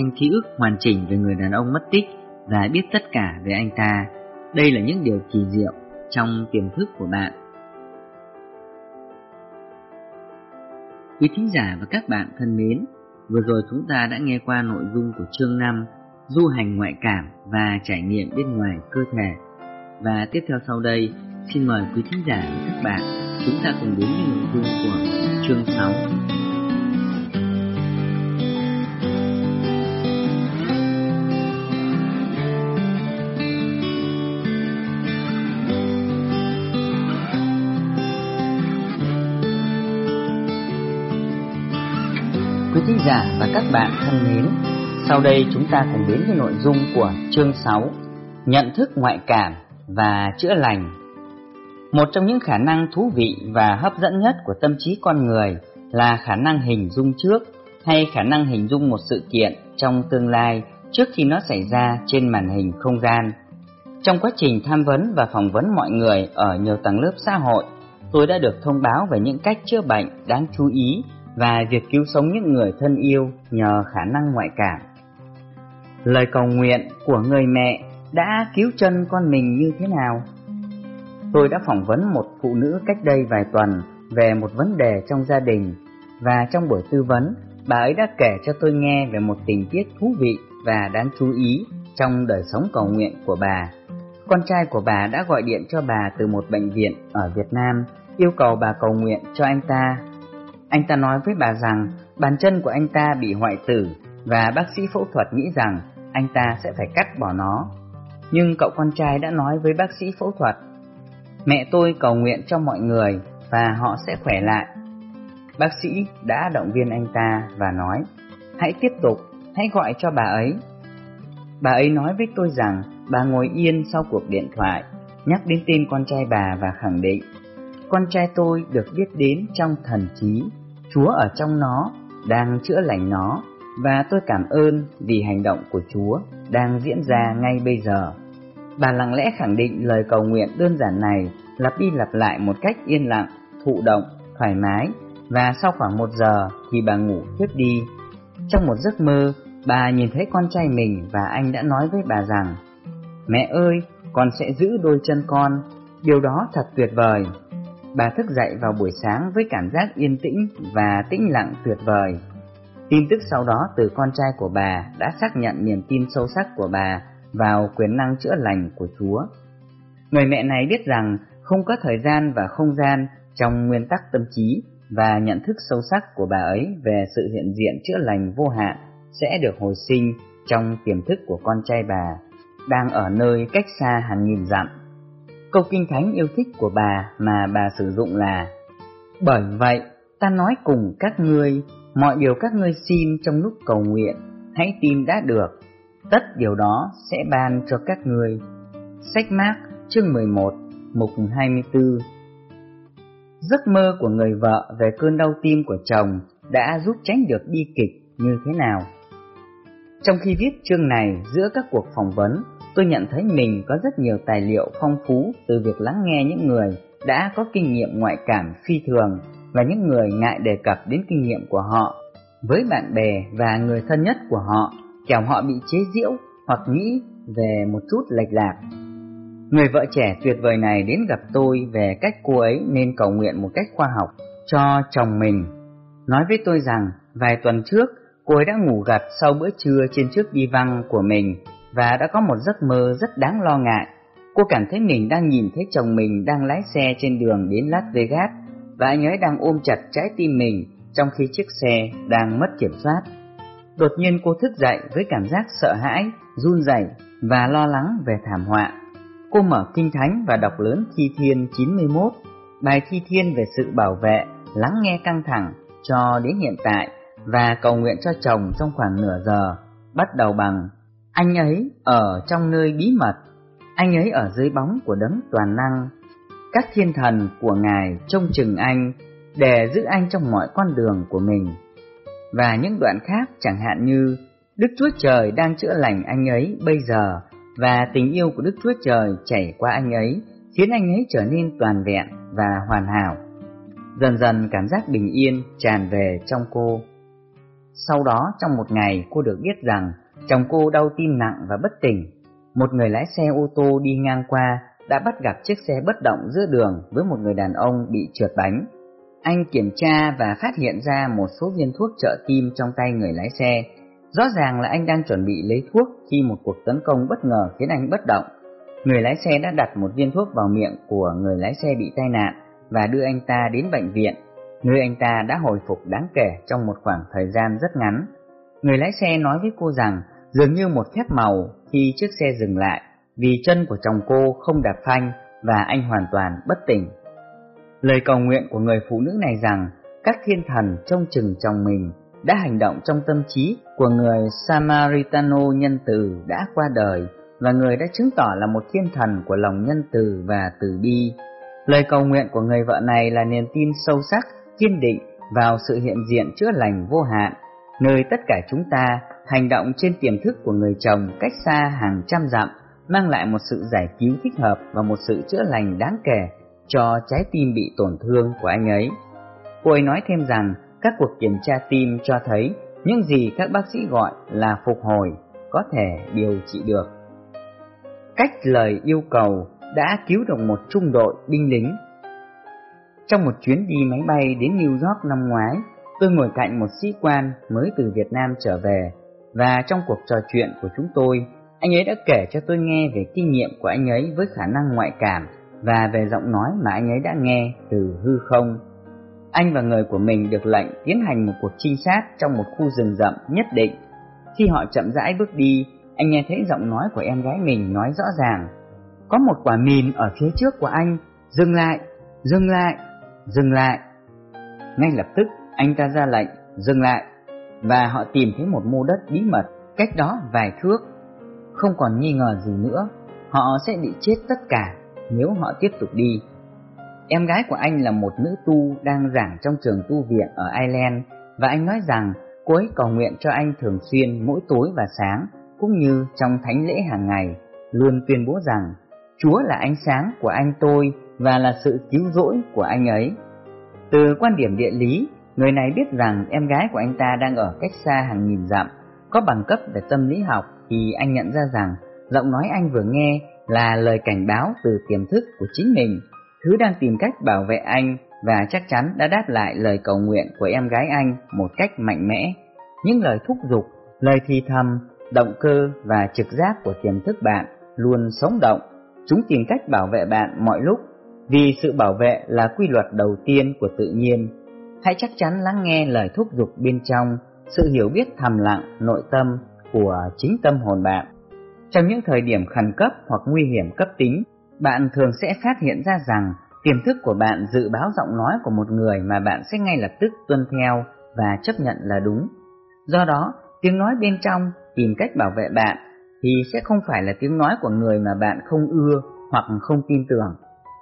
ký ức hoàn chỉnh về người đàn ông mất tích và biết tất cả về anh ta. Đây là những điều kỳ diệu trong tiềm thức của bạn. Quý thính giả và các bạn thân mến, vừa rồi chúng ta đã nghe qua nội dung của chương 5, du hành ngoại cảm và trải nghiệm bên ngoài cơ thể. Và tiếp theo sau đây, xin mời quý thính giả và các bạn chúng ta cùng đến với nội dung của chương 6. Quý thính giả và các bạn thân mến, sau đây chúng ta cùng đến với nội dung của chương 6, nhận thức ngoại cảm và chữa lành. Một trong những khả năng thú vị và hấp dẫn nhất của tâm trí con người là khả năng hình dung trước, hay khả năng hình dung một sự kiện trong tương lai trước khi nó xảy ra trên màn hình không gian. Trong quá trình tham vấn và phỏng vấn mọi người ở nhiều tầng lớp xã hội, tôi đã được thông báo về những cách chữa bệnh đáng chú ý và việc cứu sống những người thân yêu nhờ khả năng ngoại cảm. Lời cầu nguyện của người mẹ đã cứu chân con mình như thế nào? Tôi đã phỏng vấn một phụ nữ cách đây vài tuần về một vấn đề trong gia đình, và trong buổi tư vấn, bà ấy đã kể cho tôi nghe về một tình tiết thú vị và đáng chú ý trong đời sống cầu nguyện của bà. Con trai của bà đã gọi điện cho bà từ một bệnh viện ở Việt Nam, yêu cầu bà cầu nguyện cho anh ta. Anh ta nói với bà rằng bàn chân của anh ta bị hoại tử và bác sĩ phẫu thuật nghĩ rằng anh ta sẽ phải cắt bỏ nó. Nhưng cậu con trai đã nói với bác sĩ phẫu thuật: "Mẹ tôi cầu nguyện cho mọi người và họ sẽ khỏe lại." Bác sĩ đã động viên anh ta và nói: "Hãy tiếp tục, hãy gọi cho bà ấy." Bà ấy nói với tôi rằng bà ngồi yên sau cuộc điện thoại, nhắc đến tên con trai bà và khẳng định: "Con trai tôi được biết đến trong thần trí, Chúa ở trong nó, đang chữa lành nó, và tôi cảm ơn vì hành động của Chúa đang diễn ra ngay bây giờ." Bà lặng lẽ khẳng định lời cầu nguyện đơn giản này lặp đi lặp lại một cách yên lặng, thụ động, thoải mái, và sau khoảng 1 giờ thì bà ngủ thiếp đi. Trong một giấc mơ, bà nhìn thấy con trai mình và anh đã nói với bà rằng: "Mẹ ơi, con sẽ giữ đôi chân con, điều đó thật tuyệt vời." Bà thức dậy vào buổi sáng với cảm giác yên tĩnh và tĩnh lặng tuyệt vời. Tin tức sau đó từ con trai của bà đã xác nhận niềm tin sâu sắc của bà vào quyền năng chữa lành của Chúa. Người mẹ này biết rằng không có thời gian và không gian trong nguyên tắc tâm trí, và nhận thức sâu sắc của bà ấy về sự hiện diện chữa lành vô hạn sẽ được hồi sinh trong tiềm thức của con trai bà, đang ở nơi cách xa hàng nghìn dặm. Câu kinh thánh yêu thích của bà mà bà sử dụng là: "Bởi vậy, ta nói cùng các ngươi, mọi điều các ngươi xin trong lúc cầu nguyện, hãy tin đã được, tất điều đó sẽ ban cho các ngươi." Sách Mác chương 11, mục 24. Giấc mơ của người vợ về cơn đau tim của chồng đã giúp tránh được bi kịch như thế nào? Trong khi viết chương này, giữa các cuộc phỏng vấn, tôi nhận thấy mình có rất nhiều tài liệu phong phú từ việc lắng nghe những người đã có kinh nghiệm ngoại cảm phi thường và những người ngại đề cập đến kinh nghiệm của họ với bạn bè và người thân nhất của họ, kẻo họ bị chế giễu hoặc nghĩ về một chút lệch lạc. Người vợ trẻ tuyệt vời này đến gặp tôi về cách cô ấy nên cầu nguyện một cách khoa học cho chồng mình. Nói với tôi rằng vài tuần trước cô ấy đã ngủ gật sau bữa trưa trên chiếc bi văng của mình và đã có một giấc mơ rất đáng lo ngại. Cô cảm thấy mình đang nhìn thấy chồng mình đang lái xe trên đường đến Las Vegas, và anh ấy đang ôm chặt trái tim mình trong khi chiếc xe đang mất kiểm soát. Đột nhiên cô thức dậy với cảm giác sợ hãi, run rẩy và lo lắng về thảm họa. Cô mở Kinh Thánh và đọc lớn Thi Thiên 91, bài thi thiên về sự bảo vệ, lắng nghe căng thẳng cho đến hiện tại, và cầu nguyện cho chồng trong khoảng nửa giờ, bắt đầu bằng: "Anh ấy ở trong nơi bí mật, anh ấy ở dưới bóng của Đấng toàn năng. Các thiên thần của Ngài trông chừng anh để giữ anh trong mọi con đường của mình." Và những đoạn khác chẳng hạn như: "Đức Chúa Trời đang chữa lành anh ấy bây giờ, và tình yêu của Đức Chúa Trời chảy qua anh ấy, khiến anh ấy trở nên toàn vẹn và hoàn hảo." Dần dần cảm giác bình yên tràn về trong cô. Sau đó trong một ngày cô được biết rằng chồng cô đau tim nặng và bất tỉnh. Một người lái xe ô tô đi ngang qua đã bắt gặp chiếc xe bất động giữa đường với một người đàn ông bị trượt bánh. Anh kiểm tra và phát hiện ra một số viên thuốc trợ tim trong tay người lái xe. Rõ ràng là anh đang chuẩn bị lấy thuốc khi một cuộc tấn công bất ngờ khiến anh bất động. Người lái xe đã đặt một viên thuốc vào miệng của người lái xe bị tai nạn và đưa anh ta đến bệnh viện, nơi anh ta đã hồi phục đáng kể trong một khoảng thời gian rất ngắn. Người lái xe nói với cô rằng dường như một phép màu khi chiếc xe dừng lại vì chân của chồng cô không đạp phanh và anh hoàn toàn bất tỉnh. Lời cầu nguyện của người phụ nữ này rằng các thiên thần trông chừng chồng mình đã hành động trong tâm trí của người Samaritano nhân từ đã qua đời, và người đã chứng tỏ là một thiên thần của lòng nhân từ và từ bi. Lời cầu nguyện của người vợ này là niềm tin sâu sắc, kiên định vào sự hiện diện chữa lành vô hạn, nơi tất cả chúng ta hành động trên tiềm thức của người chồng cách xa hàng trăm dặm, mang lại một sự giải cứu thích hợp và một sự chữa lành đáng kể cho trái tim bị tổn thương của anh ấy. Cô ấy nói thêm rằng các cuộc kiểm tra tim cho thấy những gì các bác sĩ gọi là phục hồi có thể điều trị được. Cách lời yêu cầu đã cứu được một trung đội binh lính. Trong một chuyến đi máy bay đến New York năm ngoái, tôi ngồi cạnh một sĩ quan mới từ Việt Nam trở về, và trong cuộc trò chuyện của chúng tôi, anh ấy đã kể cho tôi nghe về kinh nghiệm của anh ấy với khả năng ngoại cảm và về giọng nói mà anh ấy đã nghe từ hư không. Anh và người của mình được lệnh tiến hành một cuộc trinh sát trong một khu rừng rậm nhất định. Khi họ chậm rãi bước đi, anh nghe thấy giọng nói của em gái mình nói rõ ràng: "Có một quả mìn ở phía trước của anh, dừng lại, dừng lại, dừng lại." Ngay lập tức anh ta ra lệnh dừng lại, và họ tìm thấy một mô đất bí mật cách đó vài thước. Không còn nghi ngờ gì nữa, họ sẽ bị chết tất cả nếu họ tiếp tục đi. Em gái của anh là một nữ tu đang giảng trong trường tu viện ở Ireland, và anh nói rằng cô ấy cầu nguyện cho anh thường xuyên mỗi tối và sáng, cũng như trong thánh lễ hàng ngày, luôn tuyên bố rằng Chúa là ánh sáng của anh tôi và là sự cứu rỗi của anh ấy. Từ quan điểm địa lý, người này biết rằng em gái của anh ta đang ở cách xa hàng nghìn dặm. Có bằng cấp về tâm lý học thì anh nhận ra rằng giọng nói anh vừa nghe là lời cảnh báo từ tiềm thức của chính mình, thứ đang tìm cách bảo vệ anh, và chắc chắn đã đáp lại lời cầu nguyện của em gái anh một cách mạnh mẽ. Những lời thúc giục, lời thì thầm, động cơ và trực giác của tiềm thức bạn luôn sống động. Chúng tìm cách bảo vệ bạn mọi lúc, vì sự bảo vệ là quy luật đầu tiên của tự nhiên. Hãy chắc chắn lắng nghe lời thúc giục bên trong, sự hiểu biết thầm lặng nội tâm của chính tâm hồn bạn. Trong những thời điểm khẩn cấp hoặc nguy hiểm cấp tính, bạn thường sẽ phát hiện ra rằng tiềm thức của bạn dự báo giọng nói của một người mà bạn sẽ ngay lập tức tuân theo và chấp nhận là đúng. Do đó, tiếng nói bên trong tìm cách bảo vệ bạn thì sẽ không phải là tiếng nói của người mà bạn không ưa hoặc không tin tưởng.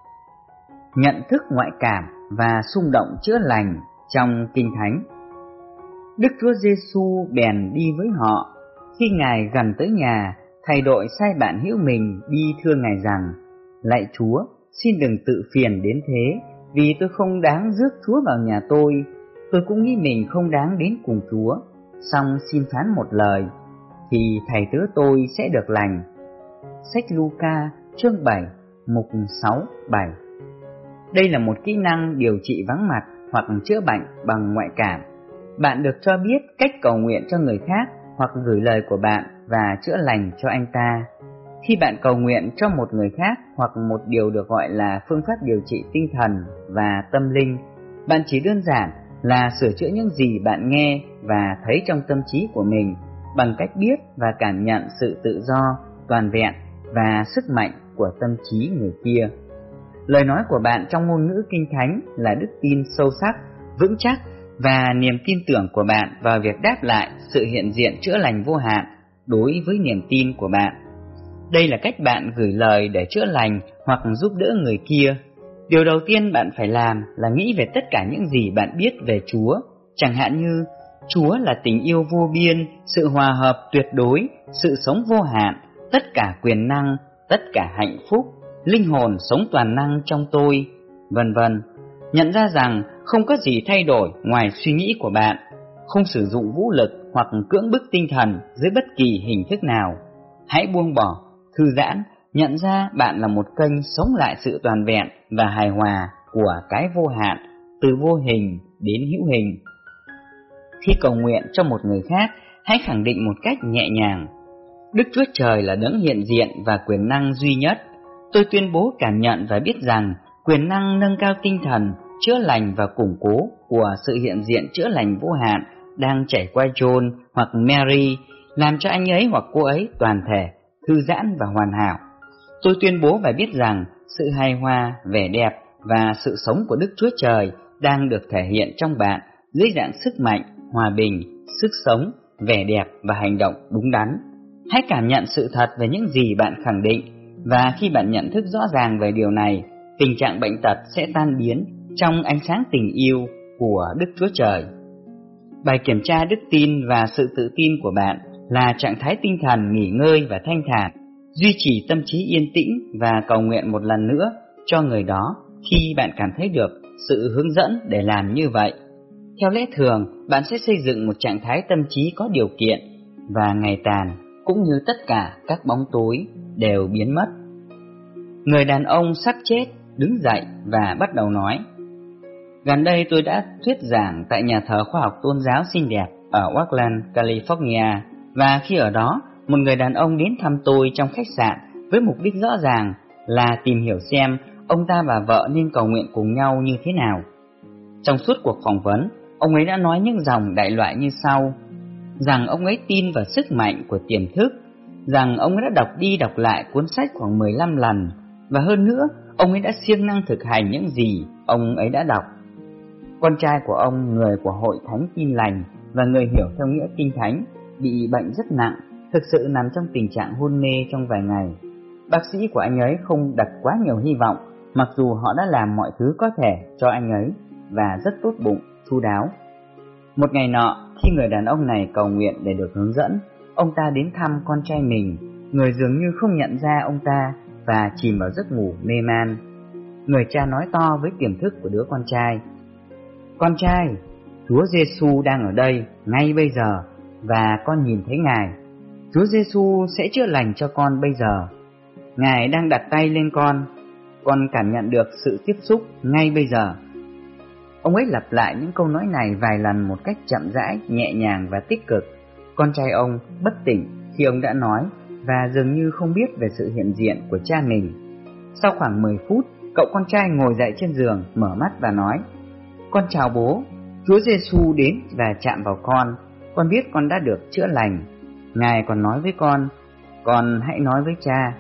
Nhận thức ngoại cảm và xung động chữa lành trong Kinh Thánh. Đức Chúa Giêsu bèn đi với họ. Khi Ngài gần tới nhà, thầy đội sai bạn hữu mình đi thưa Ngài rằng: "Lạy Chúa, xin đừng tự phiền đến thế, vì tôi không đáng rước Chúa vào nhà tôi. Tôi cũng nghĩ mình không đáng đến cùng Chúa. Song xin phán một lời, thì thầy tớ tôi sẽ được lành." Sách Luca chương 7 mục 6-7. Đây là một kỹ năng điều trị vắng mặt hoặc chữa bệnh bằng ngoại cảm. Bạn được cho biết cách cầu nguyện cho người khác hoặc gửi lời của bạn và chữa lành cho anh ta. Khi bạn cầu nguyện cho một người khác hoặc một điều được gọi là phương pháp điều trị tinh thần và tâm linh, bạn chỉ đơn giản là sửa chữa những gì bạn nghe và thấy trong tâm trí của mình bằng cách biết và cảm nhận sự tự do, toàn vẹn và sức mạnh của tâm trí người kia. Lời nói của bạn trong ngôn ngữ Kinh Thánh là đức tin sâu sắc, vững chắc và niềm tin tưởng của bạn vào việc đáp lại sự hiện diện chữa lành vô hạn đối với niềm tin của bạn. Đây là cách bạn gửi lời để chữa lành hoặc giúp đỡ người kia. Điều đầu tiên bạn phải làm là nghĩ về tất cả những gì bạn biết về Chúa, chẳng hạn như Chúa là tình yêu vô biên, sự hòa hợp tuyệt đối, sự sống vô hạn, tất cả quyền năng, tất cả hạnh phúc, linh hồn sống toàn năng trong tôi, vân vân. Nhận ra rằng không có gì thay đổi ngoài suy nghĩ của bạn. không sử dụng vũ lực hoặc cưỡng bức tinh thần dưới bất kỳ hình thức nào. Hãy buông bỏ, thư giãn, nhận ra bạn là một kênh sống lại sự toàn vẹn và hài hòa của cái vô hạn, từ vô hình đến hữu hình. Khi cầu nguyện cho một người khác, hãy khẳng định một cách nhẹ nhàng: Đức Chúa Trời là đấng hiện diện và quyền năng duy nhất. Tôi tuyên bố cảm nhận và biết rằng quyền năng nâng cao tinh thần, chữa lành và củng cố của sự hiện diện chữa lành vô hạn đang chảy qua John hoặc Mary, làm cho anh ấy hoặc cô ấy toàn thể, thư giãn và hoàn hảo. Tôi tuyên bố và biết rằng sự hài hòa, vẻ đẹp và sự sống của Đức Chúa Trời đang được thể hiện trong bạn dưới dạng sức mạnh, hòa bình, sức sống, vẻ đẹp và hành động đúng đắn. Hãy cảm nhận sự thật về những gì bạn khẳng định, và khi bạn nhận thức rõ ràng về điều này, tình trạng bệnh tật sẽ tan biến trong ánh sáng tình yêu của Đức Chúa Trời. Bài kiểm tra đức tin và sự tự tin của bạn là trạng thái tinh thần nghỉ ngơi và thanh thản. Duy trì tâm trí yên tĩnh và cầu nguyện một lần nữa cho người đó khi bạn cảm thấy được sự hướng dẫn để làm như vậy. Theo lẽ thường, bạn sẽ xây dựng một trạng thái tâm trí có điều kiện, và ngày tàn cũng như tất cả các bóng tối đều biến mất. Người đàn ông sắp chết đứng dậy và bắt đầu nói: Gần đây tôi đã thuyết giảng tại nhà thờ khoa học tôn giáo xinh đẹp ở Oakland, California, và khi ở đó, một người đàn ông đến thăm tôi trong khách sạn với mục đích rõ ràng là tìm hiểu xem ông ta và vợ nên cầu nguyện cùng nhau như thế nào. Trong suốt cuộc phỏng vấn, ông ấy đã nói những dòng đại loại như sau: rằng ông ấy tin vào sức mạnh của tiềm thức, rằng ông ấy đã đọc đi đọc lại cuốn sách khoảng 15 lần, và hơn nữa, ông ấy đã siêng năng thực hành những gì ông ấy đã đọc. Con trai của ông, người của hội thánh Tin Lành và người hiểu theo nghĩa kinh thánh, bị bệnh rất nặng, thực sự nằm trong tình trạng hôn mê trong vài ngày. Bác sĩ của anh ấy không đặt quá nhiều hy vọng, mặc dù họ đã làm mọi thứ có thể cho anh ấy và rất tốt bụng, chu đáo. Một ngày nọ, khi người đàn ông này cầu nguyện để được hướng dẫn, ông ta đến thăm con trai mình, người dường như không nhận ra ông ta và chìm vào giấc ngủ mê man. Người cha nói to với tiềm thức của đứa con trai: Con trai, Chúa Giêsu đang ở đây ngay bây giờ, và con nhìn thấy Ngài. Chúa Giêsu sẽ chữa lành cho con bây giờ. Ngài đang đặt tay lên con cảm nhận được sự tiếp xúc ngay bây giờ. Ông ấy lặp lại những câu nói này vài lần một cách chậm rãi, nhẹ nhàng và tích cực. Con trai ông bất tỉnh khi ông đã nói, và dường như không biết về sự hiện diện của cha mình. Sau khoảng 10 phút, cậu con trai ngồi dậy trên giường, mở mắt và nói: Con chào bố, Chúa Giêsu đến và chạm vào con biết con đã được chữa lành. Ngài còn nói với con hãy nói với cha.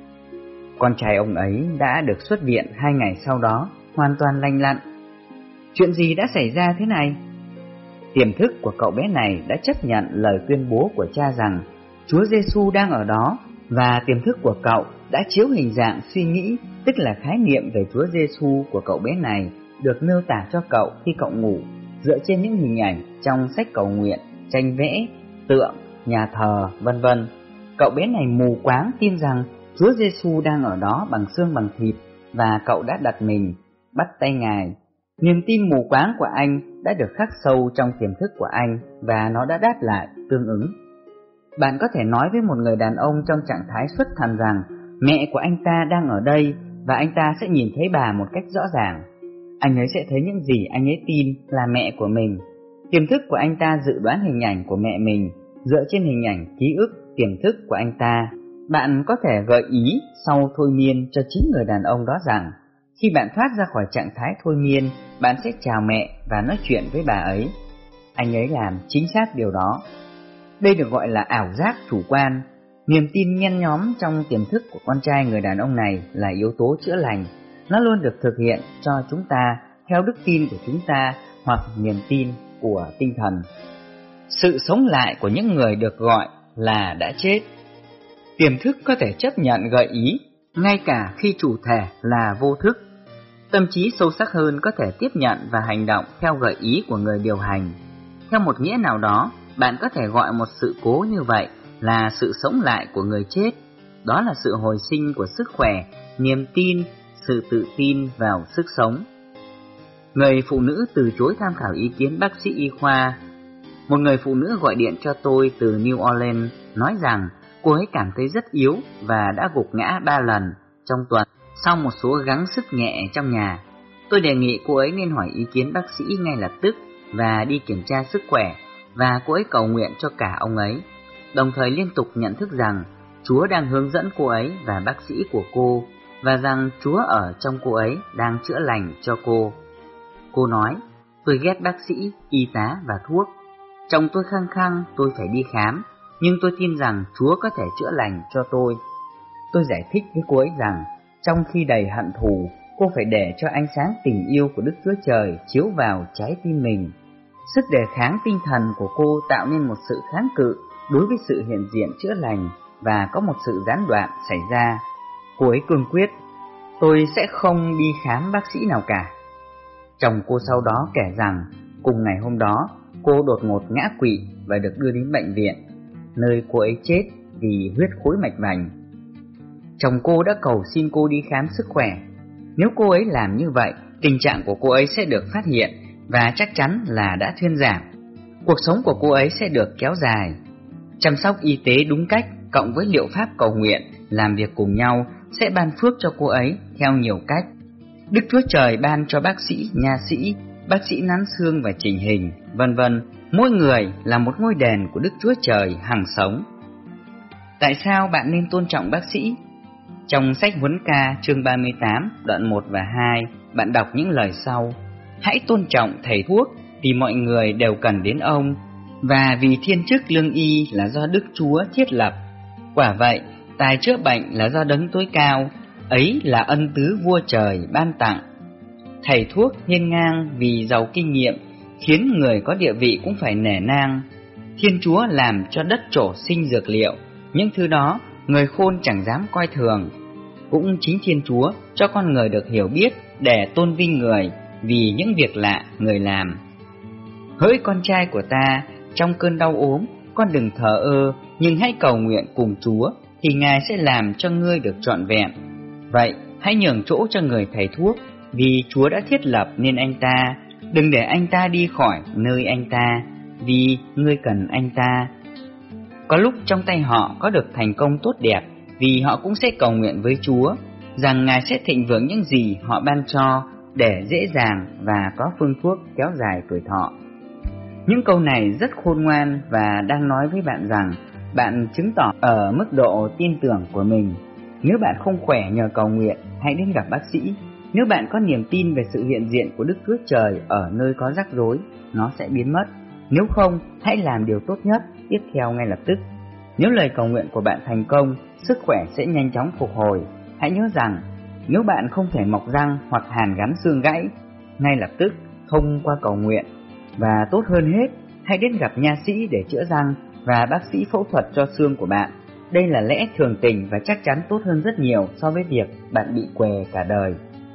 Con trai ông ấy đã được xuất viện 2 ngày sau đó, hoàn toàn lành lặn. Chuyện gì đã xảy ra thế này? Tiềm thức của cậu bé này đã chấp nhận lời tuyên bố của cha rằng Chúa Giêsu đang ở đó, và tiềm thức của cậu đã chiếu hình dạng suy nghĩ, tức là khái niệm về Chúa Giêsu của cậu bé này, được miêu tả cho cậu khi cậu ngủ, dựa trên những hình ảnh trong sách cầu nguyện, tranh vẽ, tượng, nhà thờ, vân vân. Cậu bé này mù quáng tin rằng Chúa Giêsu đang ở đó bằng xương bằng thịt, và cậu đã đặt mình bắt tay Ngài. Niềm tin mù quáng của anh đã được khắc sâu trong tiềm thức của anh, và nó đã đáp lại tương ứng. Bạn có thể nói với một người đàn ông trong trạng thái xuất thần rằng mẹ của anh ta đang ở đây, và anh ta sẽ nhìn thấy bà một cách rõ ràng. Anh ấy sẽ thấy những gì anh ấy tin là mẹ của mình. Tiềm thức của anh ta dự đoán hình ảnh của mẹ mình dựa trên hình ảnh ký ức tiềm thức của anh ta. Bạn có thể gợi ý sau thôi miên cho chính người đàn ông đó rằng khi bạn thoát ra khỏi trạng thái thôi miên, bạn sẽ chào mẹ và nói chuyện với bà ấy. Anh ấy làm chính xác điều đó. Đây được gọi là ảo giác chủ quan. Niềm tin nhen nhóm trong tiềm thức của con trai người đàn ông này là yếu tố chữa lành. Nó luôn được thực hiện cho chúng ta theo đức tin của chúng ta hoặc niềm tin của tinh thần. Sự sống lại của những người được gọi là đã chết. Tiềm thức có thể chấp nhận gợi ý ngay cả khi chủ thể là vô thức. Tâm trí sâu sắc hơn có thể tiếp nhận và hành động theo gợi ý của người điều hành. Theo một nghĩa nào đó, bạn có thể gọi một sự cố như vậy là sự sống lại của người chết. Đó là sự hồi sinh của sức khỏe, niềm tin, sự tự tin vào sức sống. Người phụ nữ từ chối tham khảo ý kiến bác sĩ y khoa một người phụ nữ gọi điện cho tôi từ New Orleans nói rằng cô ấy cảm thấy rất yếu và đã gục ngã 3 lần trong tuần sau một số gắng sức nhẹ trong nhà. Tôi đề nghị cô ấy nên hỏi ý kiến bác sĩ ngay lập tức và đi kiểm tra sức khỏe, và cô ấy cầu nguyện cho cả ông ấy, đồng thời liên tục nhận thức rằng Chúa đang hướng dẫn cô ấy và bác sĩ của cô, và rằng Chúa ở trong cô ấy đang chữa lành cho cô. Cô nói, tôi ghét bác sĩ, y tá và thuốc. Chồng tôi khăng khăng tôi phải đi khám, nhưng tôi tin rằng Chúa có thể chữa lành cho tôi. Tôi giải thích với cô ấy rằng, trong khi đầy hận thù, cô phải để cho ánh sáng tình yêu của Đức Chúa Trời chiếu vào trái tim mình. Sức đề kháng tinh thần của cô tạo nên một sự kháng cự đối với sự hiện diện chữa lành, và có một sự gián đoạn xảy ra. Cô ấy cương quyết, tôi sẽ không đi khám bác sĩ nào cả. Chồng cô sau đó kể rằng, cùng ngày hôm đó, cô đột ngột ngã quỵ và được đưa đến bệnh viện, nơi cô ấy chết vì huyết khối mạch vành. Chồng cô đã cầu xin cô đi khám sức khỏe. Nếu cô ấy làm như vậy, tình trạng của cô ấy sẽ được phát hiện và chắc chắn là đã thuyên giảm. Cuộc sống của cô ấy sẽ được kéo dài. Chăm sóc y tế đúng cách cộng với liệu pháp cầu nguyện làm việc cùng nhau sẽ ban phước cho cô ấy theo nhiều cách. Đức Chúa Trời ban cho bác sĩ, nha sĩ, bác sĩ nắn xương và chỉnh hình, vân vân. Mỗi người là một ngôi đền của Đức Chúa Trời hằng sống. Tại sao bạn nên tôn trọng bác sĩ? Trong sách Huấn Ca chương 38 đoạn 1 và 2, bạn đọc những lời sau: hãy tôn trọng thầy thuốc vì mọi người đều cần đến ông, và vì thiên chức lương y là do Đức Chúa thiết lập. Quả vậy, tài chữa bệnh là do Đấng tối cao, ấy là ân tứ vua trời ban tặng. Thầy thuốc hiên ngang vì giàu kinh nghiệm, khiến người có địa vị cũng phải nể nang. Thiên Chúa làm cho đất trổ sinh dược liệu, những thứ đó người khôn chẳng dám coi thường. Cũng chính Thiên Chúa cho con người được hiểu biết để tôn vinh người vì những việc lạ người làm. Hỡi con trai của ta, trong cơn đau ốm, con đừng thờ ơ, nhưng hãy cầu nguyện cùng Chúa, thì Ngài sẽ làm cho ngươi được trọn vẹn. Vậy, hãy nhường chỗ cho người thầy thuốc, vì Chúa đã thiết lập nên anh ta. Đừng để anh ta đi khỏi nơi anh ta, vì ngươi cần anh ta. Có lúc trong tay họ có được thành công tốt đẹp, vì họ cũng sẽ cầu nguyện với Chúa, rằng Ngài sẽ thịnh vượng những gì họ ban cho, để dễ dàng và có phương thuốc kéo dài tuổi thọ. Những câu này rất khôn ngoan và đang nói với bạn rằng bạn chứng tỏ ở mức độ tin tưởng của mình. Nếu bạn không khỏe nhờ cầu nguyện, hãy đến gặp bác sĩ. Nếu bạn có niềm tin về sự hiện diện của Đức Chúa Trời ở nơi có rắc rối, nó sẽ biến mất. Nếu không, hãy làm điều tốt nhất tiếp theo ngay lập tức. Nếu lời cầu nguyện của bạn thành công, sức khỏe sẽ nhanh chóng phục hồi. Hãy nhớ rằng, nếu bạn không thể mọc răng hoặc hàn gắn xương gãy, ngay lập tức thông qua cầu nguyện. Và tốt hơn hết, hãy đến gặp nha sĩ để chữa răng và bác sĩ phẫu thuật cho xương của bạn. Đây là lẽ thường tình và chắc chắn tốt hơn rất nhiều so với việc bạn bị què cả đời.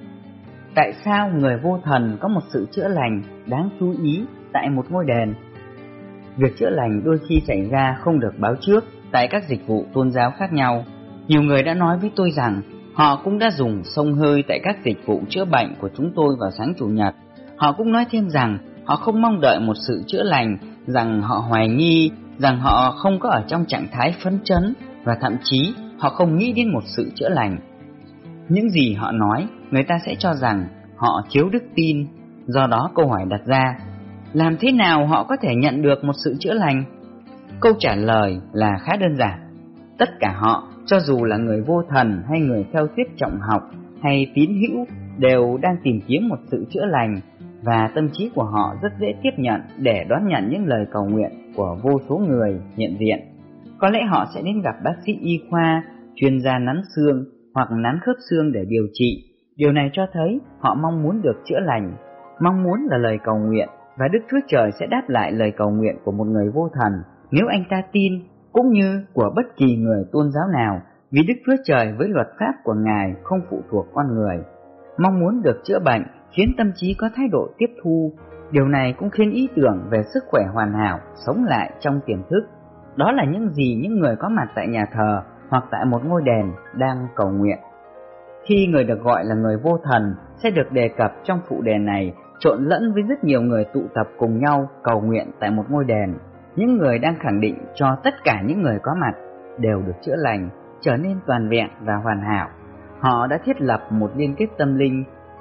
Tại sao người vô thần có một sự chữa lành đáng chú ý tại một ngôi đền? Việc chữa lành đôi khi xảy ra không được báo trước tại các dịch vụ tôn giáo khác nhau. Nhiều người đã nói với tôi rằng họ cũng đã dùng xông hơi tại các dịch vụ chữa bệnh của chúng tôi vào sáng Chủ nhật. Họ cũng nói thêm rằng họ không mong đợi một sự chữa lành, rằng họ hoài nghi, rằng họ không có ở trong trạng thái phấn chấn, và thậm chí họ không nghĩ đến một sự chữa lành. Những gì họ nói, người ta sẽ cho rằng họ thiếu đức tin. Do đó câu hỏi đặt ra, làm thế nào họ có thể nhận được một sự chữa lành? Câu trả lời là khá đơn giản. Tất cả họ, cho dù là người vô thần hay người theo thuyết trọng học hay tín hữu, đều đang tìm kiếm một sự chữa lành, và tâm trí của họ rất dễ tiếp nhận để đón nhận những lời cầu nguyện của vô số người hiện diện. Có lẽ họ sẽ đến gặp bác sĩ y khoa, chuyên gia nắn xương hoặc nắn khớp xương để điều trị. Điều này cho thấy họ mong muốn được chữa lành. Mong muốn là lời cầu nguyện, và Đức Chúa Trời sẽ đáp lại lời cầu nguyện của một người vô thần nếu anh ta tin, cũng như của bất kỳ người tôn giáo nào, vì Đức Chúa Trời với luật pháp của Ngài không phụ thuộc con người. Mong muốn được chữa bệnh khiến tâm trí có thái độ tiếp thu. Điều này cũng khiến ý tưởng về sức khỏe hoàn hảo sống lại trong tiềm thức. Đó là những gì những người có mặt tại nhà thờ hoặc tại một ngôi đền đang cầu nguyện. Khi người được gọi là người vô thần sẽ được đề cập trong phụ đề này trộn lẫn với rất nhiều người tụ tập cùng nhau cầu nguyện tại một ngôi đền. Những người đang khẳng định cho tất cả những người có mặt đều được chữa lành, trở nên toàn vẹn và hoàn hảo. Họ đã thiết lập một liên kết tâm linh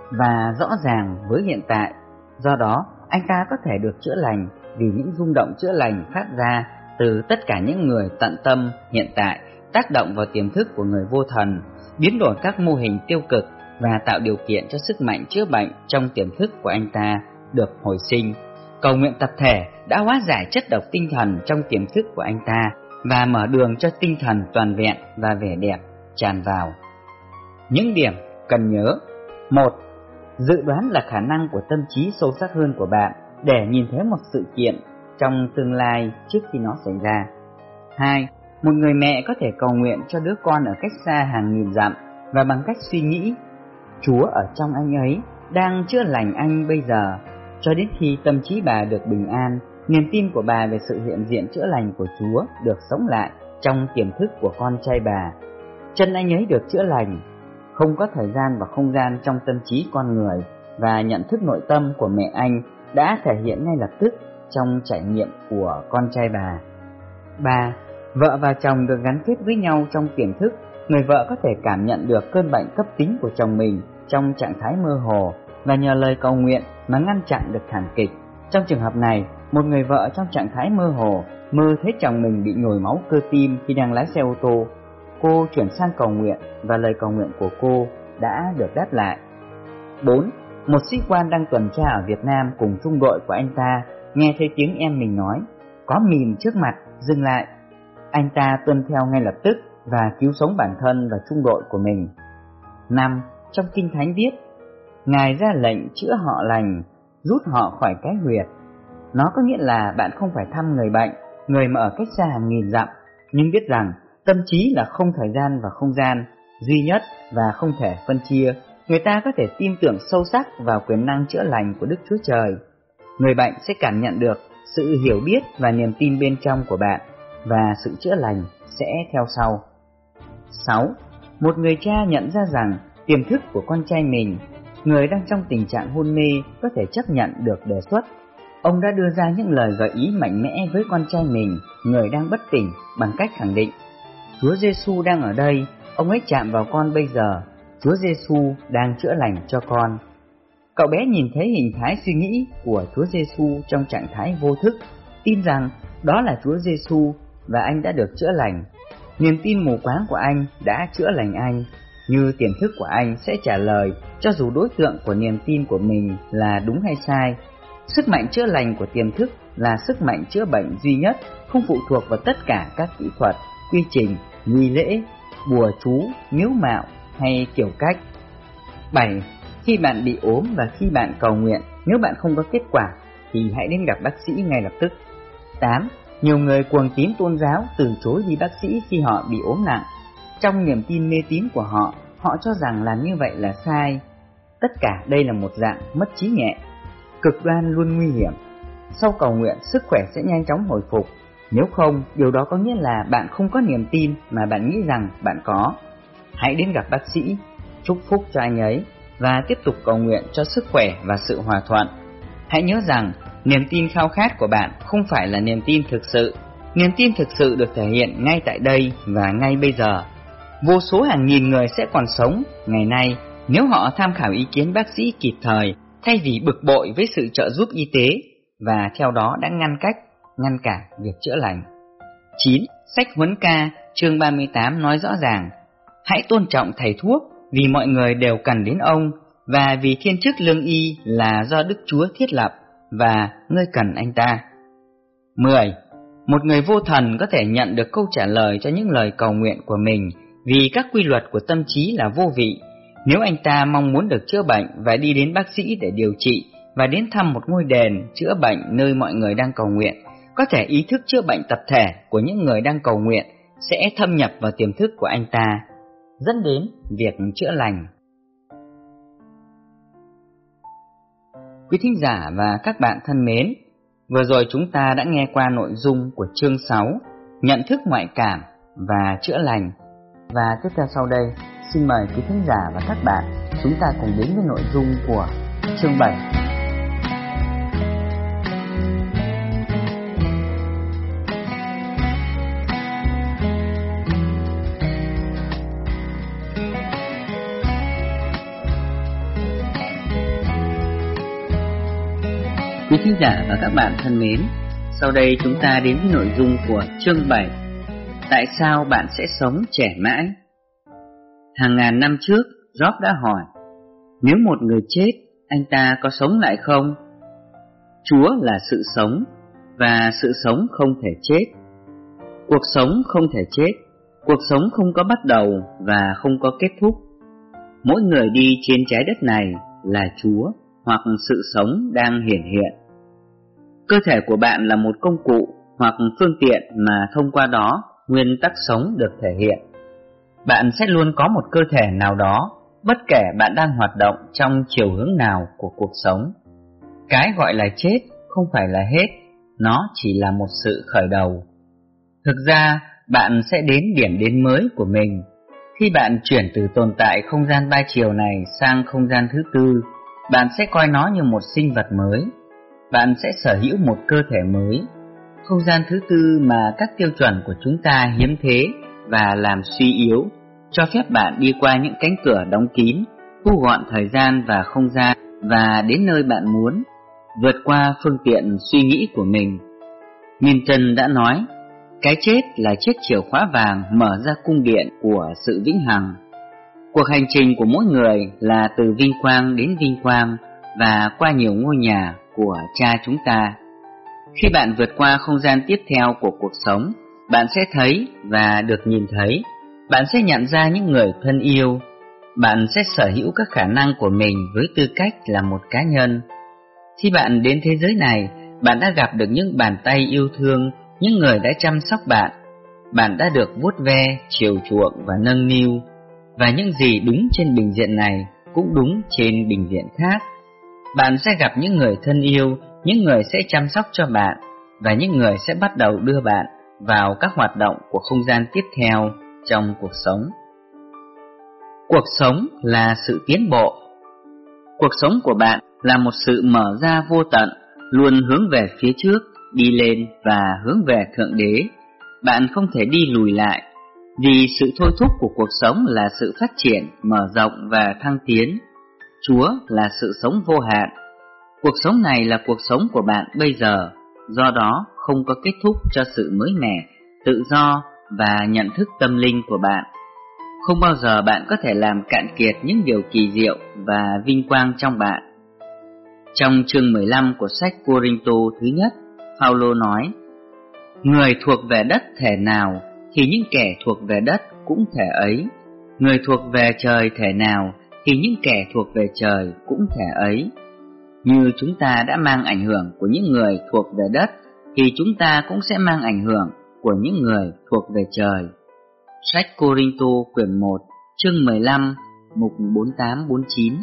và rõ ràng với hiện tại. Do đó, anh ta có thể được chữa lành vì những rung động chữa lành phát ra từ tất cả những người tận tâm hiện tại, tác động vào tiềm thức của người vô thần, biến đổi các mô hình tiêu cực và tạo điều kiện cho sức mạnh chữa bệnh trong tiềm thức của anh ta được hồi sinh. Cầu nguyện tập thể đã hóa giải chất độc tinh thần trong tiềm thức của anh ta và mở đường cho tinh thần toàn vẹn và vẻ đẹp tràn vào. Những điểm cần nhớ: 1. Dự đoán là khả năng của tâm trí sâu sắc hơn của bạn để nhìn thấy một sự kiện trong tương lai trước khi nó xảy ra. 2. Một người mẹ có thể cầu nguyện cho đứa con ở cách xa hàng nghìn dặm và bằng cách suy nghĩ Chúa ở trong anh ấy đang chữa lành anh bây giờ, cho đến khi tâm trí bà được bình an, niềm tin của bà về sự hiện diện chữa lành của Chúa được sống lại trong tiềm thức của con trai bà. Chân anh ấy được chữa lành. Không có thời gian và không gian trong tâm trí con người, và nhận thức nội tâm của mẹ anh đã thể hiện ngay lập tức trong trải nghiệm của con trai bà. 3. Vợ và chồng được gắn kết với nhau trong tiềm thức. Người vợ có thể cảm nhận được cơn bệnh cấp tính của chồng mình trong trạng thái mơ hồ và nhờ lời cầu nguyện mà ngăn chặn được thảm kịch. Trong trường hợp này, một người vợ trong trạng thái mơ hồ mơ thấy chồng mình bị nhồi máu cơ tim khi đang lái xe ô tô. Cô chuyển sang cầu nguyện và lời cầu nguyện của cô đã được đáp lại. 4. Một sĩ quan đang tuần tra ở Việt Nam cùng trung đội của anh ta nghe thấy tiếng em mình nói có mìn trước mặt, dừng lại. Anh ta tuân theo ngay lập tức và cứu sống bản thân và trung đội của mình. 5. Trong Kinh Thánh viết, Ngài ra lệnh chữa họ lành, rút họ khỏi cái huyệt. Nó có nghĩa là bạn không phải thăm người bệnh, người mà ở cách xa hàng nghìn dặm, nhưng biết rằng tâm trí là không thời gian và không gian, duy nhất và không thể phân chia. Người ta có thể tin tưởng sâu sắc vào quyền năng chữa lành của Đức Chúa Trời. Người bệnh sẽ cảm nhận được sự hiểu biết và niềm tin bên trong của bạn, và sự chữa lành sẽ theo sau. 6. Một người cha nhận ra rằng tiềm thức của con trai mình, người đang trong tình trạng hôn mê, có thể chấp nhận được đề xuất. Ông đã đưa ra những lời gợi ý mạnh mẽ với con trai mình, người đang bất tỉnh, bằng cách khẳng định: Chúa Giêsu đang ở đây, ông ấy chạm vào con bây giờ, Chúa Giêsu đang chữa lành cho con. Cậu bé nhìn thấy hình thái suy nghĩ của Chúa Giêsu trong trạng thái vô thức, tin rằng đó là Chúa Giêsu và anh đã được chữa lành. Niềm tin mù quáng của anh đã chữa lành anh, như tiềm thức của anh sẽ trả lời cho dù đối tượng của niềm tin của mình là đúng hay sai. Sức mạnh chữa lành của tiềm thức là sức mạnh chữa bệnh duy nhất, không phụ thuộc vào tất cả các kỹ thuật, quy trình, nghi lễ, bùa chú, miếu mạo hay kiểu cách. 7. Khi bạn bị ốm và khi bạn cầu nguyện, nếu bạn không có kết quả thì hãy đến gặp bác sĩ ngay lập tức. 8. Nhiều người cuồng tín tôn giáo từ chối đi bác sĩ khi họ bị ốm nặng. Trong niềm tin mê tín của họ, họ cho rằng làm như vậy là sai. Tất cả đây là một dạng mất trí nhẹ. Cực đoan luôn nguy hiểm. Sau cầu nguyện, sức khỏe sẽ nhanh chóng hồi phục. Nếu không, điều đó có nghĩa là bạn không có niềm tin mà bạn nghĩ rằng bạn có. Hãy đến gặp bác sĩ, chúc phúc cho anh ấy và tiếp tục cầu nguyện cho sức khỏe và sự hòa thuận. Hãy nhớ rằng niềm tin khao khát của bạn không phải là niềm tin thực sự. Niềm tin thực sự được thể hiện ngay tại đây và ngay bây giờ. Vô số hàng nghìn người sẽ còn sống ngày nay nếu họ tham khảo ý kiến bác sĩ kịp thời, thay vì bực bội với sự trợ giúp y tế và theo đó đã ngăn cản việc chữa lành. 9. Sách Huấn Ca chương 38 nói rõ ràng: hãy tôn trọng thầy thuốc vì mọi người đều cần đến ông, và vì thiên chức lương y là do Đức Chúa thiết lập và ngươi cần anh ta. 10. Một người vô thần có thể nhận được câu trả lời cho những lời cầu nguyện của mình vì các quy luật của tâm trí là vô vị. Nếu anh ta mong muốn được chữa bệnh và đi đến bác sĩ để điều trị và đến thăm một ngôi đền chữa bệnh nơi mọi người đang cầu nguyện, có thể ý thức chữa bệnh tập thể của những người đang cầu nguyện sẽ thâm nhập vào tiềm thức của anh ta, dẫn đến việc chữa lành. Quý thính giả và các bạn thân mến, vừa rồi chúng ta đã nghe qua nội dung của chương 6, nhận thức ngoại cảm và chữa lành. Và tiếp theo sau đây, xin mời quý thính giả và các bạn chúng ta cùng đến với nội dung của chương 7, thính giả và các bạn thân mến, sau đây chúng ta đến với nội dung của chương 7. Tại sao bạn sẽ sống trẻ mãi? Hàng ngàn năm trước, Job đã hỏi, nếu một người chết, anh ta có sống lại không? Chúa là sự sống, và sự sống không thể chết. Cuộc sống không thể chết, cuộc sống không có bắt đầu và không có kết thúc. Mỗi người đi trên trái đất này là Chúa hoặc sự sống đang hiển hiện. Cơ thể của bạn là một công cụ hoặc phương tiện mà thông qua đó nguyên tắc sống được thể hiện. Bạn sẽ luôn có một cơ thể nào đó, bất kể bạn đang hoạt động trong chiều hướng nào của cuộc sống. Cái gọi là chết không phải là hết, nó chỉ là một sự khởi đầu. Thực ra, bạn sẽ đến điểm đến mới của mình. Khi bạn chuyển từ tồn tại không gian ba chiều này sang không gian thứ tư, bạn sẽ coi nó như một sinh vật mới. Bạn sẽ sở hữu một cơ thể mới. Không gian thứ tư mà các tiêu chuẩn của chúng ta hiếm thế và làm suy yếu, cho phép bạn đi qua những cánh cửa đóng kín, thu gọn thời gian và không gian và đến nơi bạn muốn, vượt qua phương tiện suy nghĩ của mình. Milton đã nói, cái chết là chiếc chìa khóa vàng mở ra cung điện của sự vĩnh hằng. Cuộc hành trình của mỗi người là từ vinh quang đến vinh quang và qua nhiều ngôi nhà của cha chúng ta. Khi bạn vượt qua không gian tiếp theo của cuộc sống, bạn sẽ thấy và được nhìn thấy. Bạn sẽ nhận ra những người thân yêu. Bạn sẽ sở hữu các khả năng của mình với tư cách là một cá nhân. Khi bạn đến thế giới này, bạn đã gặp được những bàn tay yêu thương, những người đã chăm sóc bạn. Bạn đã được vuốt ve, chiều chuộng và nâng niu. Và những gì đúng trên bình diện này cũng đúng trên bình diện khác. Bạn sẽ gặp những người thân yêu, những người sẽ chăm sóc cho bạn, và những người sẽ bắt đầu đưa bạn vào các hoạt động của không gian tiếp theo trong cuộc sống. Cuộc sống là sự tiến bộ. Cuộc sống của bạn là một sự mở ra vô tận, luôn hướng về phía trước, đi lên và hướng về Thượng Đế. Bạn không thể đi lùi lại, vì sự thôi thúc của cuộc sống là sự phát triển, mở rộng và thăng tiến. Chúa là sự sống vô hạn. Cuộc sống này là cuộc sống của bạn bây giờ, do đó không có kết thúc cho sự mới mẻ, tự do và nhận thức tâm linh của bạn. Không bao giờ bạn có thể làm cạn kiệt những điều kỳ diệu và vinh quang trong bạn. Trong chương 15 của sách Cô-rinh-tô thứ nhất, Phaolô nói, người thuộc về đất thể nào thì những kẻ thuộc về đất cũng thể ấy. Người thuộc về trời thể nào thì những kẻ thuộc về trời cũng thể ấy. Như chúng ta đã mang ảnh hưởng của những người thuộc về đất thì chúng ta cũng sẽ mang ảnh hưởng của những người thuộc về trời. Sách Cô-rinh-tô quyển 1, chương 15, mục 48-49.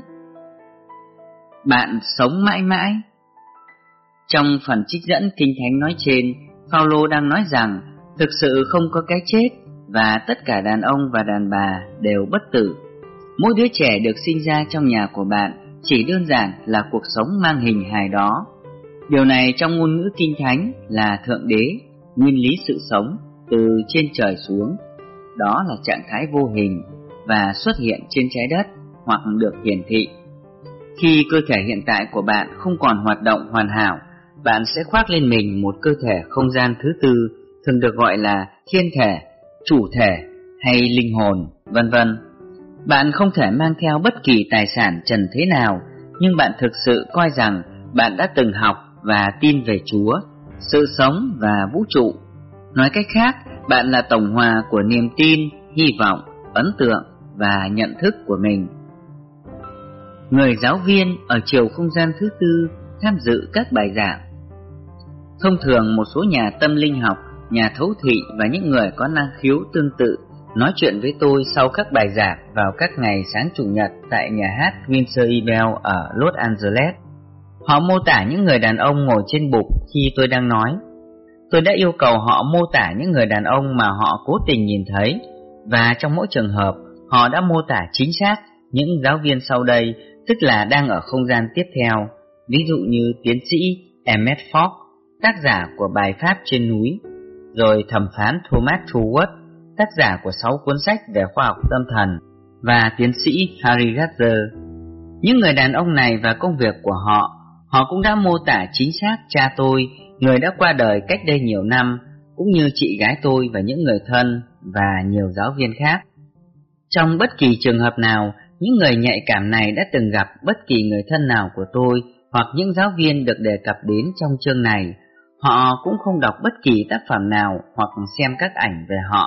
Bạn sống mãi mãi. Trong phần trích dẫn Kinh Thánh nói trên, Phaolô đang nói rằng thực sự không có cái chết và tất cả đàn ông và đàn bà đều bất tử. Mỗi đứa trẻ được sinh ra trong nhà của bạn chỉ đơn giản là cuộc sống mang hình hài đó. Điều này trong ngôn ngữ Kinh Thánh là Thượng Đế, nguyên lý sự sống từ trên trời xuống. Đó là trạng thái vô hình và xuất hiện trên trái đất hoặc được hiển thị. Khi cơ thể hiện tại của bạn không còn hoạt động hoàn hảo, bạn sẽ khoác lên mình một cơ thể không gian thứ tư, thường được gọi là thiên thể, chủ thể hay linh hồn, vân vân. Bạn không thể mang theo bất kỳ tài sản trần thế nào, nhưng bạn thực sự coi rằng bạn đã từng học và tin về Chúa, sự sống và vũ trụ. Nói cách khác, bạn là tổng hòa của niềm tin, hy vọng, ấn tượng và nhận thức của mình. Người giáo viên ở chiều không gian thứ tư tham dự các bài giảng. Thông thường một số nhà tâm linh học, nhà thấu thị và những người có năng khiếu tương tự nói chuyện với tôi sau các bài giảng vào các ngày sáng chủ nhật tại nhà hát Windsor Ebel ở Los Angeles. Họ mô tả những người đàn ông ngồi trên bục khi tôi đang nói. Tôi đã yêu cầu họ mô tả những người đàn ông mà họ cố tình nhìn thấy, và trong mỗi trường hợp, họ đã mô tả chính xác những giáo viên sau đây, tức là đang ở không gian tiếp theo, ví dụ như tiến sĩ Emmett Fox, tác giả của bài Pháp trên núi, rồi thẩm phán Thomas Troward, tác giả của 6 cuốn sách về khoa học tâm thần, và tiến sĩ Harry Gardner. Những người đàn ông này và công việc của họ, Họ cũng đã mô tả chính xác cha tôi, người đã qua đời cách đây nhiều năm, cũng như chị gái tôi và những người thân và nhiều giáo viên khác. Trong bất kỳ trường hợp nào, những người nhạy cảm này đã từng gặp bất kỳ người thân nào của tôi hoặc những giáo viên được đề cập đến trong chương này. Họ cũng không đọc bất kỳ tác phẩm nào hoặc xem các ảnh về họ.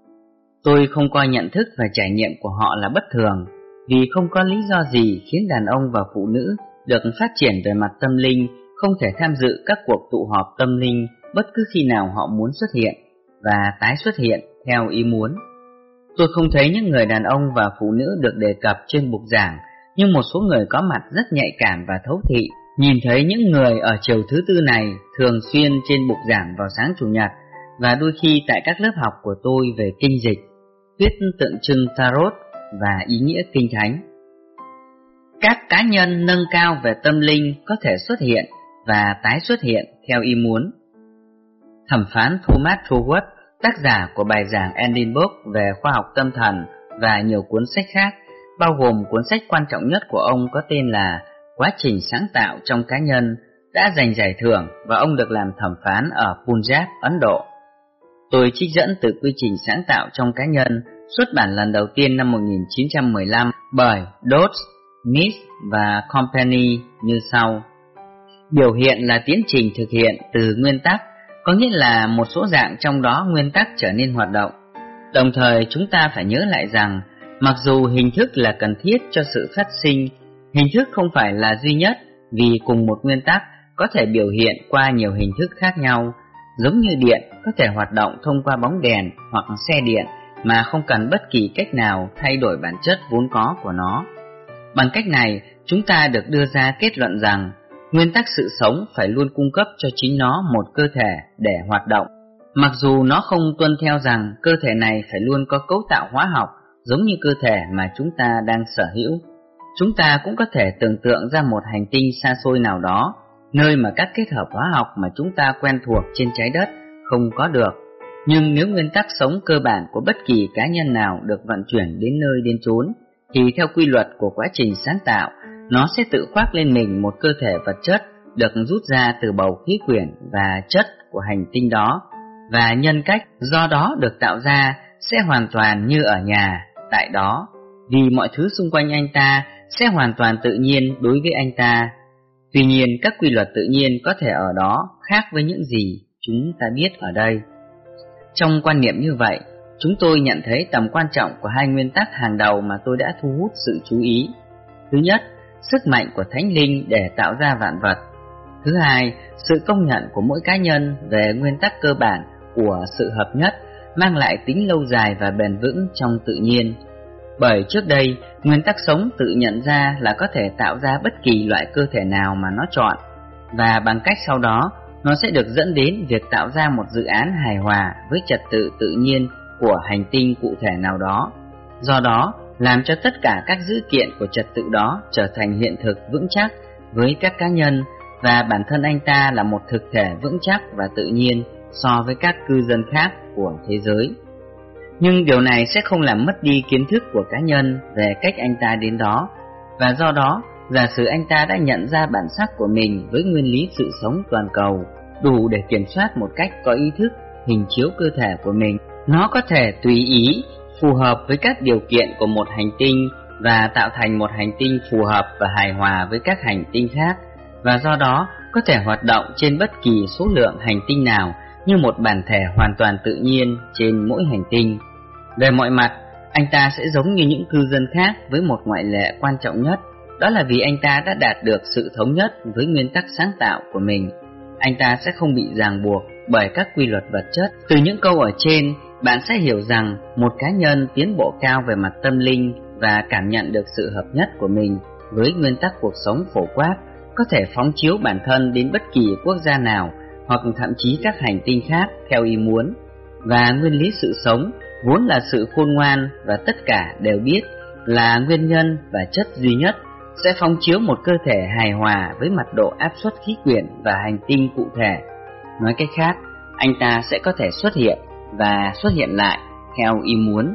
Tôi không coi nhận thức và trải nghiệm của họ là bất thường, vì không có lý do gì khiến đàn ông và phụ nữ được phát triển về mặt tâm linh không thể tham dự các cuộc tụ họp tâm linh bất cứ khi nào họ muốn xuất hiện và tái xuất hiện theo ý muốn. Tôi không thấy những người đàn ông và phụ nữ được đề cập trên bục giảng, nhưng một số người có mặt rất nhạy cảm và thấu thị nhìn thấy những người ở chiều thứ tư này thường xuyên trên bục giảng vào sáng Chủ nhật và đôi khi tại các lớp học của tôi về kinh dịch, thuyết tượng trưng tarot và ý nghĩa kinh thánh. Các cá nhân nâng cao về tâm linh có thể xuất hiện và tái xuất hiện theo ý muốn. Thẩm phán Thomas Troward, tác giả của bài giảng Ending Book về khoa học tâm thần và nhiều cuốn sách khác, bao gồm cuốn sách quan trọng nhất của ông có tên là Quá trình sáng tạo trong cá nhân, đã giành giải thưởng và ông được làm thẩm phán ở Punjab, Ấn Độ. Tôi trích dẫn từ Quy trình sáng tạo trong cá nhân, xuất bản lần đầu tiên năm 1915 bởi Dodds, Smith và Company như sau. Biểu hiện là tiến trình thực hiện từ nguyên tắc, có nghĩa là một số dạng trong đó nguyên tắc trở nên hoạt động. Đồng thời chúng ta phải nhớ lại rằng, mặc dù hình thức là cần thiết cho sự phát sinh, hình thức không phải là duy nhất, vì cùng một nguyên tắc có thể biểu hiện qua nhiều hình thức khác nhau, giống như điện có thể hoạt động thông qua bóng đèn hoặc xe điện mà không cần bất kỳ cách nào thay đổi bản chất vốn có của nó. Bằng cách này, chúng ta được đưa ra kết luận rằng nguyên tắc sự sống phải luôn cung cấp cho chính nó một cơ thể để hoạt động, mặc dù nó không tuân theo rằng cơ thể này phải luôn có cấu tạo hóa học giống như cơ thể mà chúng ta đang sở hữu. Chúng ta cũng có thể tưởng tượng ra một hành tinh xa xôi nào đó, nơi mà các kết hợp hóa học mà chúng ta quen thuộc trên trái đất không có được. Nhưng nếu nguyên tắc sống cơ bản của bất kỳ cá nhân nào được vận chuyển đến nơi đến chốn, thì theo quy luật của quá trình sáng tạo, nó sẽ tự khoác lên mình một cơ thể vật chất được rút ra từ bầu khí quyển và chất của hành tinh đó, và nhân cách do đó được tạo ra sẽ hoàn toàn như ở nhà, tại đó, vì mọi thứ xung quanh anh ta sẽ hoàn toàn tự nhiên đối với anh ta. Tuy nhiên, các quy luật tự nhiên có thể ở đó khác với những gì chúng ta biết ở đây. Trong quan niệm như vậy, chúng tôi nhận thấy tầm quan trọng của hai nguyên tắc hàng đầu mà tôi đã thu hút sự chú ý. Thứ nhất, sức mạnh của thánh linh để tạo ra vạn vật. Thứ hai, sự công nhận của mỗi cá nhân về nguyên tắc cơ bản của sự hợp nhất mang lại tính lâu dài và bền vững trong tự nhiên. Bởi trước đây, nguyên tắc sống tự nhận ra là có thể tạo ra bất kỳ loại cơ thể nào mà nó chọn, và bằng cách sau đó, nó sẽ được dẫn đến việc tạo ra một dự án hài hòa với trật tự tự nhiên của hành tinh cụ thể nào đó. Do đó, làm cho tất cả các dữ kiện của trật tự đó trở thành hiện thực vững chắc với các cá nhân, và bản thân anh ta là một thực thể vững chắc và tự nhiên so với các cư dân khác của thế giới. Nhưng điều này sẽ không làm mất đi kiến thức của cá nhân về cách anh ta đến đó, và do đó, giả sử anh ta đã nhận ra bản sắc của mình với nguyên lý sự sống toàn cầu, đủ để kiểm soát một cách có ý thức hình chiếu cơ thể của mình, nó có thể tùy ý phù hợp với các điều kiện của một hành tinh và tạo thành một hành tinh phù hợp và hài hòa với các hành tinh khác, và do đó có thể hoạt động trên bất kỳ số lượng hành tinh nào như một bản thể hoàn toàn tự nhiên trên mỗi hành tinh. Về mọi mặt, anh ta sẽ giống như những cư dân khác với một ngoại lệ quan trọng nhất, đó là vì anh ta đã đạt được sự thống nhất với nguyên tắc sáng tạo của mình. Anh ta sẽ không bị ràng buộc bởi các quy luật vật chất. Từ những câu ở trên, bạn sẽ hiểu rằng một cá nhân tiến bộ cao về mặt tâm linh và cảm nhận được sự hợp nhất của mình với nguyên tắc cuộc sống phổ quát có thể phóng chiếu bản thân đến bất kỳ quốc gia nào hoặc thậm chí các hành tinh khác theo ý muốn. Và nguyên lý sự sống vốn là sự khôn ngoan và tất cả đều biết là nguyên nhân và chất duy nhất sẽ phóng chiếu một cơ thể hài hòa với mật độ áp suất khí quyển và hành tinh cụ thể. Nói cách khác, anh ta sẽ có thể xuất hiện và xuất hiện lại theo ý muốn.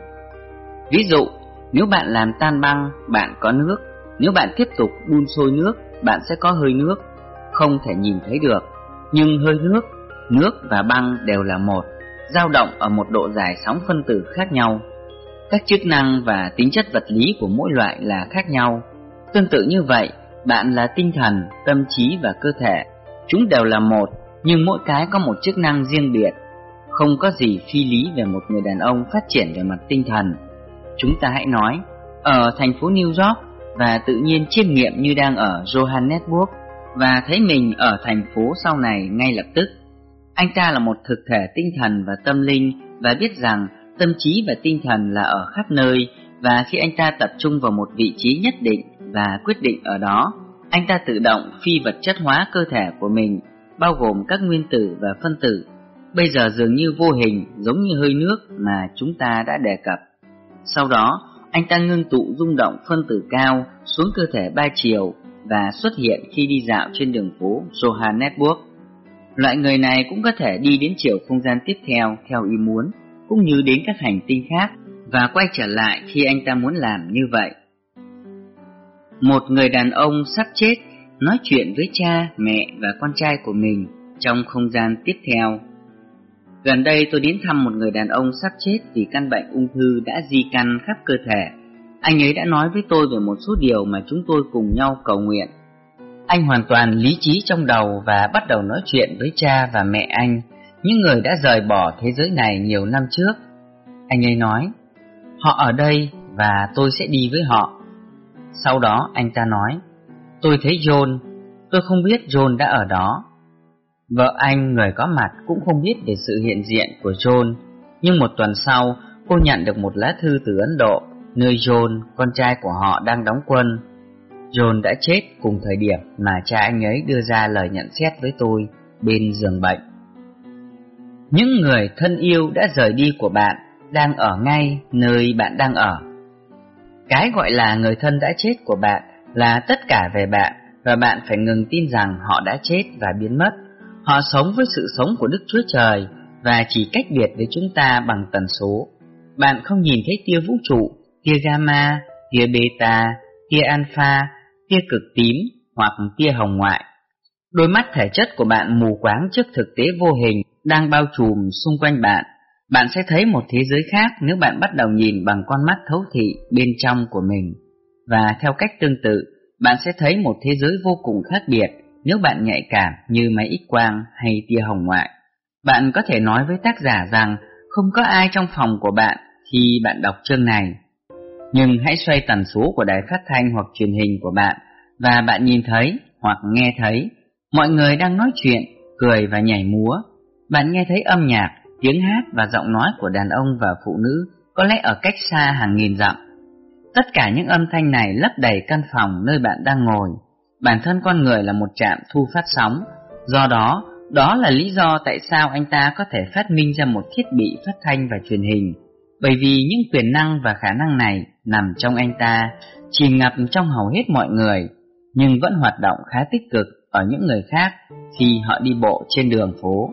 Ví dụ, nếu bạn làm tan băng, bạn có nước. Nếu bạn tiếp tục đun sôi nước, bạn sẽ có hơi nước. không thể nhìn thấy được, nhưng hơi nước và băng đều là một, dao động ở một độ dài sóng phân tử khác nhau. Các chức năng và tính chất vật lý của mỗi loại là khác nhau. Tương tự như vậy, bạn là tinh thần, tâm trí và cơ thể. Chúng đều là một, nhưng mỗi cái có một chức năng riêng biệt. Không có gì phi lý về một người đàn ông phát triển về mặt tinh thần. Chúng ta hãy nói, ở thành phố New York và tự nhiên chiêm nghiệm như đang ở Johannesburg và thấy mình ở thành phố sau này ngay lập tức. Anh ta là một thực thể tinh thần và tâm linh và biết rằng tâm trí và tinh thần là ở khắp nơi, và khi anh ta tập trung vào một vị trí nhất định và quyết định ở đó, anh ta tự động phi vật chất hóa cơ thể của mình, bao gồm các nguyên tử và phân tử, bây giờ dường như vô hình, giống như hơi nước mà chúng ta đã đề cập. Sau đó, anh ta ngưng tụ rung động phân tử cao xuống cơ thể ba chiều và xuất hiện khi đi dạo trên đường phố Johannesburg. Loại người này cũng có thể đi đến chiều không gian tiếp theo ý muốn, cũng như đến các hành tinh khác và quay trở lại khi anh ta muốn làm như vậy. Một người đàn ông sắp chết nói chuyện với cha, mẹ và con trai của mình trong không gian tiếp theo. Gần đây tôi đến thăm một người đàn ông sắp chết vì căn bệnh ung thư đã di căn khắp cơ thể. Anh ấy đã nói với tôi về một số điều mà chúng tôi cùng nhau cầu nguyện. Anh hoàn toàn lý trí trong đầu và bắt đầu nói chuyện với cha và mẹ anh, những người đã rời bỏ thế giới này nhiều năm trước. Anh ấy nói, họ ở đây và tôi sẽ đi với họ. Sau đó anh ta nói, tôi thấy John, tôi không biết John đã ở đó. Vợ anh, người có mặt, cũng không biết về sự hiện diện của John, nhưng một tuần sau, cô nhận được một lá thư từ Ấn Độ, nơi John, con trai của họ, đang đóng quân. John đã chết cùng thời điểm mà cha anh ấy đưa ra lời nhận xét với tôi bên giường bệnh. Những người thân yêu đã rời đi của bạn đang ở ngay nơi bạn đang ở. Cái gọi là người thân đã chết của bạn là tất cả về bạn, và bạn phải ngừng tin rằng họ đã chết và biến mất. Họ sống với sự sống của Đức Chúa Trời và chỉ cách biệt với chúng ta bằng tần số. Bạn không nhìn thấy tia vũ trụ, tia gamma, tia beta, tia alpha, tia cực tím hoặc tia hồng ngoại. Đôi mắt thể chất của bạn mù quáng trước thực tế vô hình đang bao trùm xung quanh bạn. Bạn sẽ thấy một thế giới khác nếu bạn bắt đầu nhìn bằng con mắt thấu thị bên trong của mình. Và theo cách tương tự, bạn sẽ thấy một thế giới vô cùng khác biệt nếu bạn nhạy cảm như máy X-quang hay tia hồng ngoại. Bạn có thể nói với tác giả rằng không có ai trong phòng của bạn khi bạn đọc chương này. Nhưng hãy xoay tần số của đài phát thanh hoặc truyền hình của bạn, và bạn nhìn thấy hoặc nghe thấy mọi người đang nói chuyện, cười và nhảy múa. Bạn nghe thấy âm nhạc, tiếng hát và giọng nói của đàn ông và phụ nữ, có lẽ ở cách xa hàng nghìn dặm. Tất cả những âm thanh này lấp đầy căn phòng nơi bạn đang ngồi. Bản thân con người là một trạm thu phát sóng, do đó là lý do tại sao anh ta có thể phát minh ra một thiết bị phát thanh và truyền hình. Bởi vì những quyền năng và khả năng này nằm trong anh ta, chìm ngập trong hầu hết mọi người, nhưng vẫn hoạt động khá tích cực ở những người khác khi họ đi bộ trên đường phố.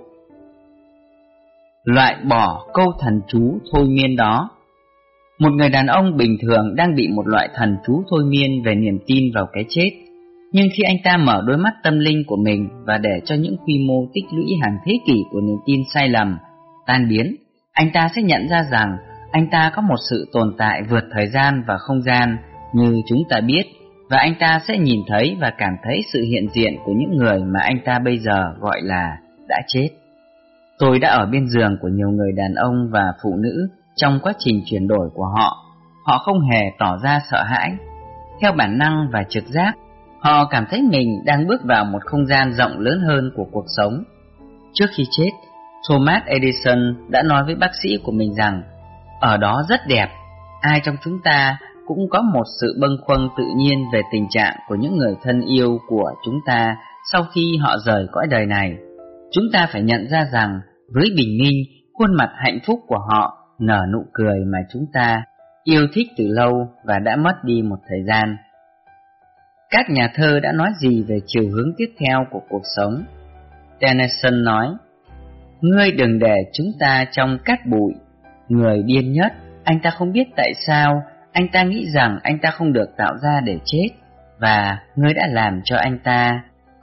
Loại bỏ câu thần chú thôi miên đó. Một người đàn ông bình thường đang bị một loại thần chú thôi miên về niềm tin vào cái chết. Nhưng khi anh ta mở đôi mắt tâm linh của mình và để cho những quy mô tích lũy hàng thế kỷ của niềm tin sai lầm tan biến, anh ta sẽ nhận ra rằng anh ta có một sự tồn tại vượt thời gian và không gian như chúng ta biết, và anh ta sẽ nhìn thấy và cảm thấy sự hiện diện của những người mà anh ta bây giờ gọi là đã chết. Tôi đã ở bên giường của nhiều người đàn ông và phụ nữ trong quá trình chuyển đổi của họ. Họ không hề tỏ ra sợ hãi. Theo bản năng và trực giác, họ cảm thấy mình đang bước vào một không gian rộng lớn hơn của cuộc sống. Trước khi chết, Thomas Edison đã nói với bác sĩ của mình rằng ở đó rất đẹp. Ai trong chúng ta cũng có một sự bâng khuâng tự nhiên về tình trạng của những người thân yêu của chúng ta sau khi họ rời cõi đời này. Chúng ta phải nhận ra rằng với bình minh, khuôn mặt hạnh phúc của họ nở nụ cười mà chúng ta yêu thích từ lâu và đã mất đi một thời gian. Các nhà thơ đã nói gì về chiều hướng tiếp theo của cuộc sống? Tennyson nói, ngươi đừng để chúng ta trong cát bụi. Người điên nhất, anh ta không biết tại sao, anh ta nghĩ rằng anh ta không được tạo ra để chết, và ngươi đã làm cho anh ta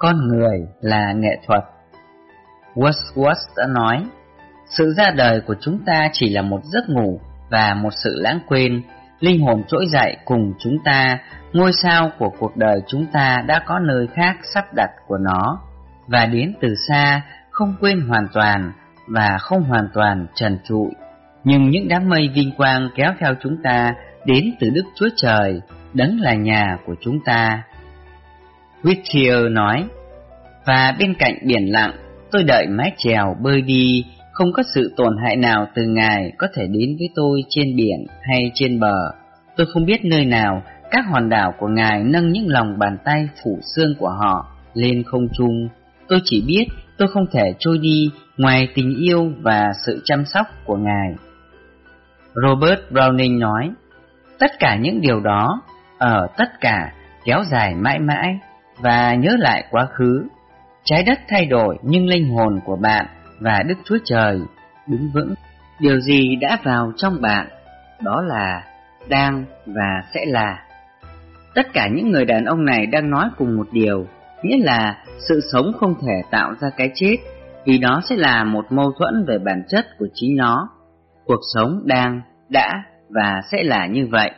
Con người là nghệ thuật. Wordsworth đã nói, sự ra đời của chúng ta chỉ là một giấc ngủ và một sự lãng quên. Linh hồn trỗi dậy cùng chúng ta, ngôi sao của cuộc đời chúng ta đã có nơi khác sắp đặt của nó, và đến từ xa, không quên hoàn toàn và không hoàn toàn trần trụi. Nhưng những đám mây vinh quang kéo theo chúng ta đến từ Đức Chúa Trời, đấng là nhà của chúng ta. Whittier nói, và bên cạnh biển lặng, tôi đợi mái chèo bơi đi, không có sự tổn hại nào từ Ngài có thể đến với tôi trên biển hay trên bờ. Tôi không biết nơi nào các hòn đảo của Ngài nâng những lòng bàn tay phủ xương của họ lên không trung. Tôi chỉ biết tôi không thể trôi đi ngoài tình yêu và sự chăm sóc của Ngài. Robert Browning nói, tất cả những điều đó, ở tất cả, kéo dài mãi mãi, và nhớ lại quá khứ. Trái đất thay đổi nhưng linh hồn của bạn và Đức Chúa Trời đứng vững. Điều gì đã vào trong bạn, đó là, đang và sẽ là. Tất cả những người đàn ông này đang nói cùng một điều, nghĩa là sự sống không thể tạo ra cái chết, vì đó sẽ là một mâu thuẫn về bản chất của chính nó. Cuộc sống đang, đã và sẽ là như vậy.